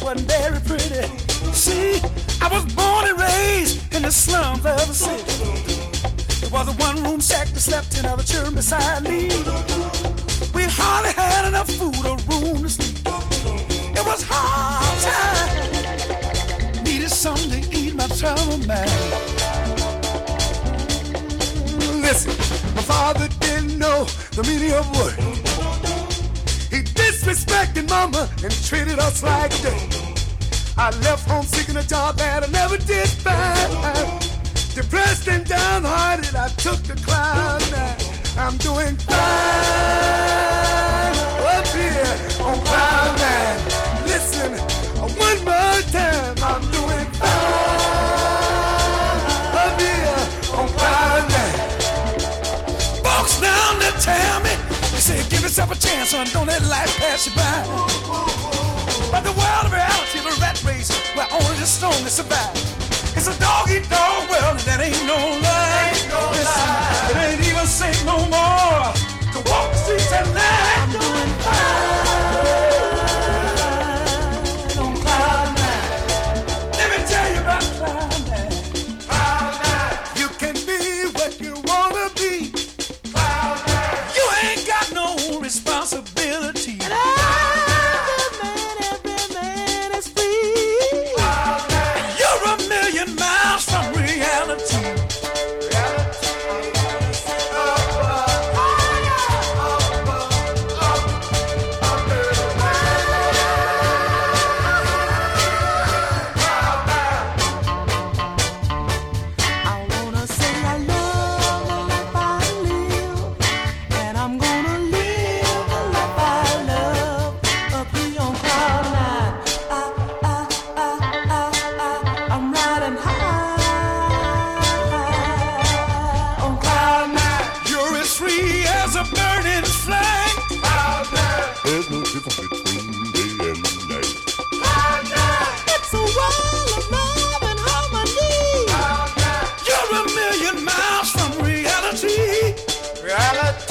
wasn't very pretty. See, I was born and raised in the slums of the city. There was a one-room shack that slept in other children beside me. We hardly had enough food or room to sleep. It was hard time. Needed something to eat my trouble man. Listen, my father didn't know the meaning of work. He disrespected mama and treated us like dirt. I left home seeking a job that I never did find. Depressed and downhearted, I took the cloud nine. I'm doing fine up here on cloud nine. Listen, one more time, I'm doing fine up here on cloud nine. Folks down there tell me, they say give yourself a chance, son, don't let life pass you by. But the world of reality, the rat race, where only the strongest survive. It's a dog-eat-dog world, and that ain't no lie. Listen, it ain't even safe no more to walk the streets at night. I'm doing fine on cloud nine. Let me tell you about cloud nine. Cloud nine. You can be what you wanna be. Cloud nine. You ain't got no responsibility. Miles from reality. There's no difference between day and night. It's a world of love and harmony. You're a million miles from reality. Reality.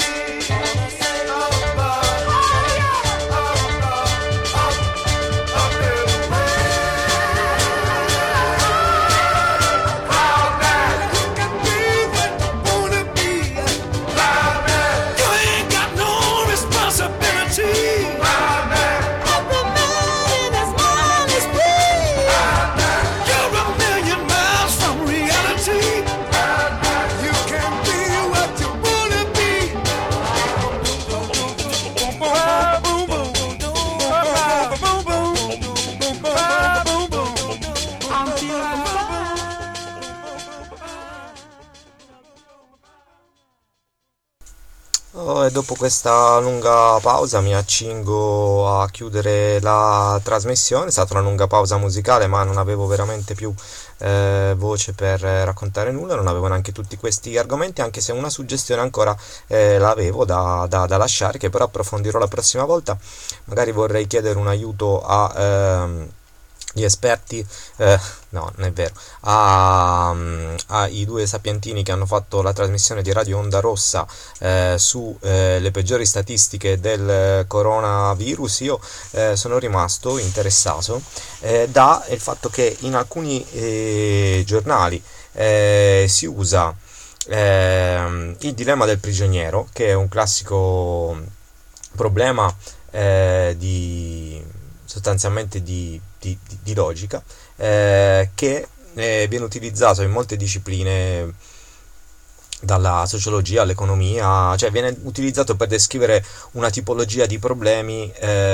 E dopo questa lunga pausa mi accingo a chiudere la trasmissione. È stata una lunga pausa musicale, ma non avevo veramente più voce per raccontare nulla, non avevo neanche tutti questi argomenti, anche se una suggestione ancora l'avevo da lasciare, che però approfondirò la prossima volta. Magari vorrei chiedere un aiuto a gli esperti, no, non è vero, ai due sapientini che hanno fatto la trasmissione di Radio Onda Rossa su le peggiori statistiche del coronavirus. Io sono rimasto interessato da il fatto che in alcuni giornali si usa il dilemma del prigioniero, che è un classico problema sostanzialmente di logica, che viene utilizzato in molte discipline, dalla sociologia all'economia, cioè viene utilizzato per descrivere una tipologia di problemi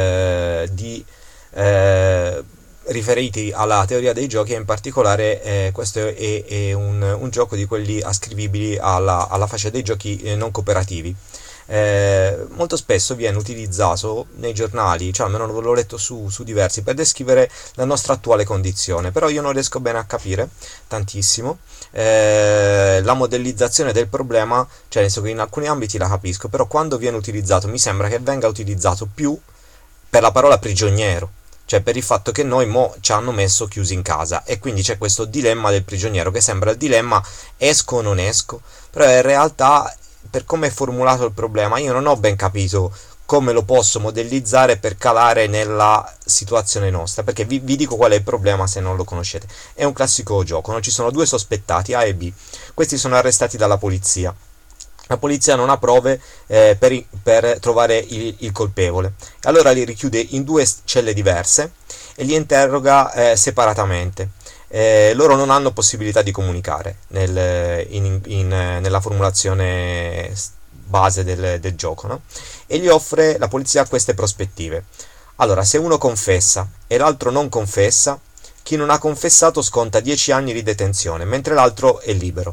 riferiti alla teoria dei giochi, e in particolare questo è un gioco di quelli ascrivibili alla fascia dei giochi non cooperativi. Molto spesso viene utilizzato nei giornali, cioè almeno l'ho letto su diversi, per descrivere la nostra attuale condizione, però io non riesco bene a capire tantissimo la modellizzazione del problema, cioè nel senso che in alcuni ambiti la capisco, però quando viene utilizzato mi sembra che venga utilizzato più per la parola prigioniero, cioè per il fatto che noi ci hanno messo chiusi in casa, e quindi c'è questo dilemma del prigioniero che sembra il dilemma esco o non esco, però in realtà, per come è formulato il problema, io non ho ben capito come lo posso modellizzare per calare nella situazione nostra, perché vi dico qual è il problema se non lo conoscete. È un classico gioco, no? Ci sono due sospettati, A e B, questi sono arrestati dalla polizia. La polizia non ha prove per trovare il colpevole, allora li richiude in due celle diverse e li interroga separatamente. Loro non hanno possibilità di comunicare nella formulazione base del gioco, no? E gli offre la polizia queste prospettive. Allora, se uno confessa e l'altro non confessa, chi non ha confessato sconta 10 anni di detenzione, mentre l'altro è libero.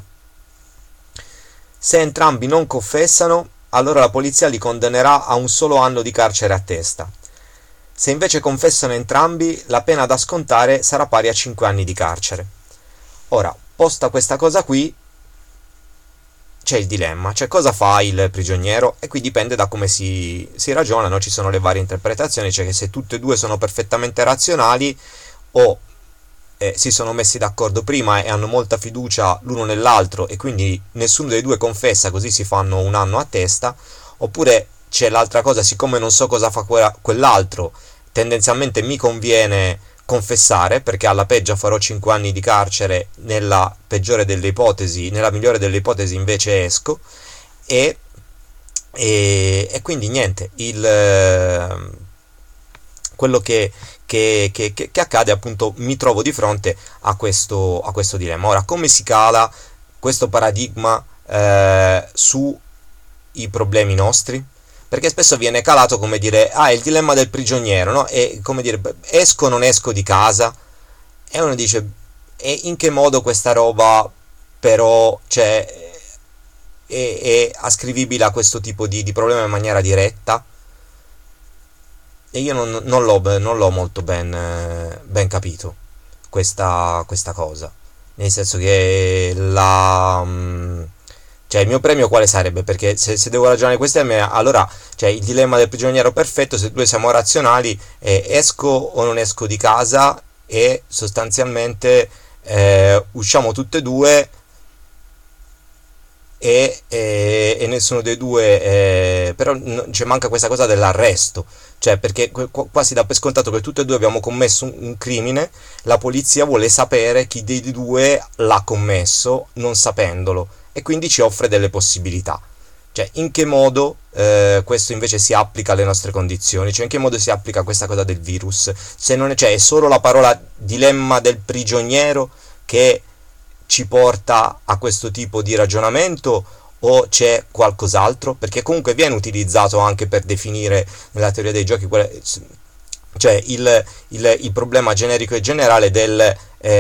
Se entrambi non confessano, allora la polizia li condannerà a un solo anno di carcere a testa. Se invece confessano entrambi, la pena da scontare sarà pari a 5 anni di carcere. Ora, posta questa cosa qui, c'è il dilemma, cioè cosa fa il prigioniero? E qui dipende da come si ragiona, no? Ci sono le varie interpretazioni, cioè che se tutte e due sono perfettamente razionali o si sono messi d'accordo prima e hanno molta fiducia l'uno nell'altro e quindi nessuno dei due confessa, così si fanno un anno a testa, oppure c'è l'altra cosa, siccome non so cosa fa quell'altro, tendenzialmente mi conviene confessare, perché alla peggio farò 5 anni di carcere, nella peggiore delle ipotesi, nella migliore delle ipotesi invece esco, e quindi niente, quello che accade, appunto, mi trovo di fronte a questo dilemma. Ora, come si cala questo paradigma sui problemi nostri? Perché spesso viene calato come dire, è il dilemma del prigioniero, no? E come dire, esco o non esco di casa? E uno dice, e in che modo questa roba però, cioè, è ascrivibile a questo tipo di problema in maniera diretta? E io non l'ho molto ben capito questa cosa, nel senso che cioè il mio premio quale sarebbe? Perché se devo ragionare questi termini, allora, cioè, il dilemma del prigioniero perfetto, se due siamo razionali, esco o non esco di casa, e sostanzialmente usciamo tutte e due e nessuno dei due, però c'è manca questa cosa dell'arresto, cioè, perché qua si dà per scontato che tutti e due abbiamo commesso un crimine, la polizia vuole sapere chi dei due l'ha commesso non sapendolo, e quindi ci offre delle possibilità. Cioè, in che modo questo invece si applica alle nostre condizioni? Cioè, in che modo si applica questa cosa del virus? Se non è, cioè, è solo la parola dilemma del prigioniero che ci porta a questo tipo di ragionamento, o c'è qualcos'altro? Perché comunque viene utilizzato anche per definire nella teoria dei giochi cioè il problema generico e generale del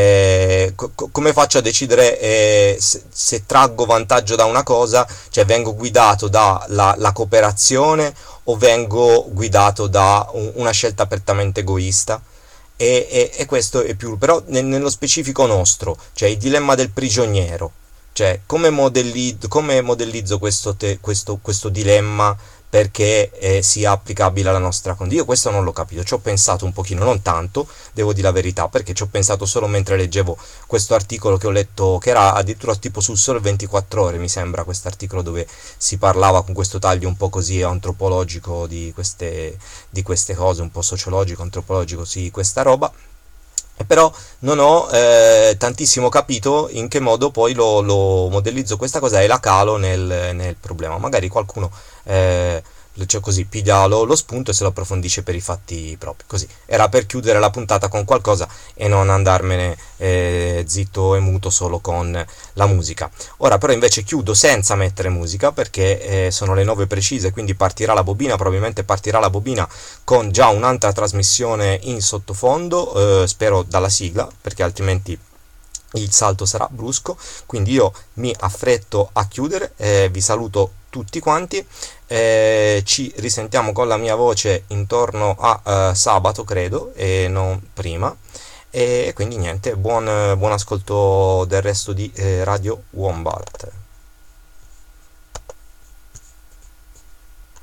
come faccio a decidere se traggo vantaggio da una cosa, cioè vengo guidato dalla cooperazione o vengo guidato da una scelta apertamente egoista. E questo è più, però nello specifico nostro, cioè il dilemma del prigioniero, cioè come modellizzo questo dilemma perché sia applicabile alla nostra condizione. Io questo non l'ho capito, ci ho pensato un pochino, non tanto, devo dire la verità, perché ci ho pensato solo mentre leggevo questo articolo che ho letto, che era addirittura tipo sul Sole 24 Ore, mi sembra, questo articolo dove si parlava con questo taglio un po' così antropologico di queste cose, un po' sociologico, antropologico, sì, questa roba. Però non ho tantissimo capito in che modo poi lo modellizzo questa cosa e la calo nel problema. Magari qualcuno cioè così piglia lo spunto e se lo approfondisce per i fatti propri. Così era per chiudere la puntata con qualcosa e non andarmene zitto e muto solo con la musica. Ora però invece chiudo senza mettere musica, perché sono le 9 precise, quindi probabilmente partirà la bobina con già un'altra trasmissione in sottofondo, spero dalla sigla, perché altrimenti il salto sarà brusco. Quindi io mi affretto a chiudere, vi saluto tutti quanti, ci risentiamo con la mia voce intorno a sabato, credo, e non prima, e quindi niente, buon ascolto del resto di Radio Wombat.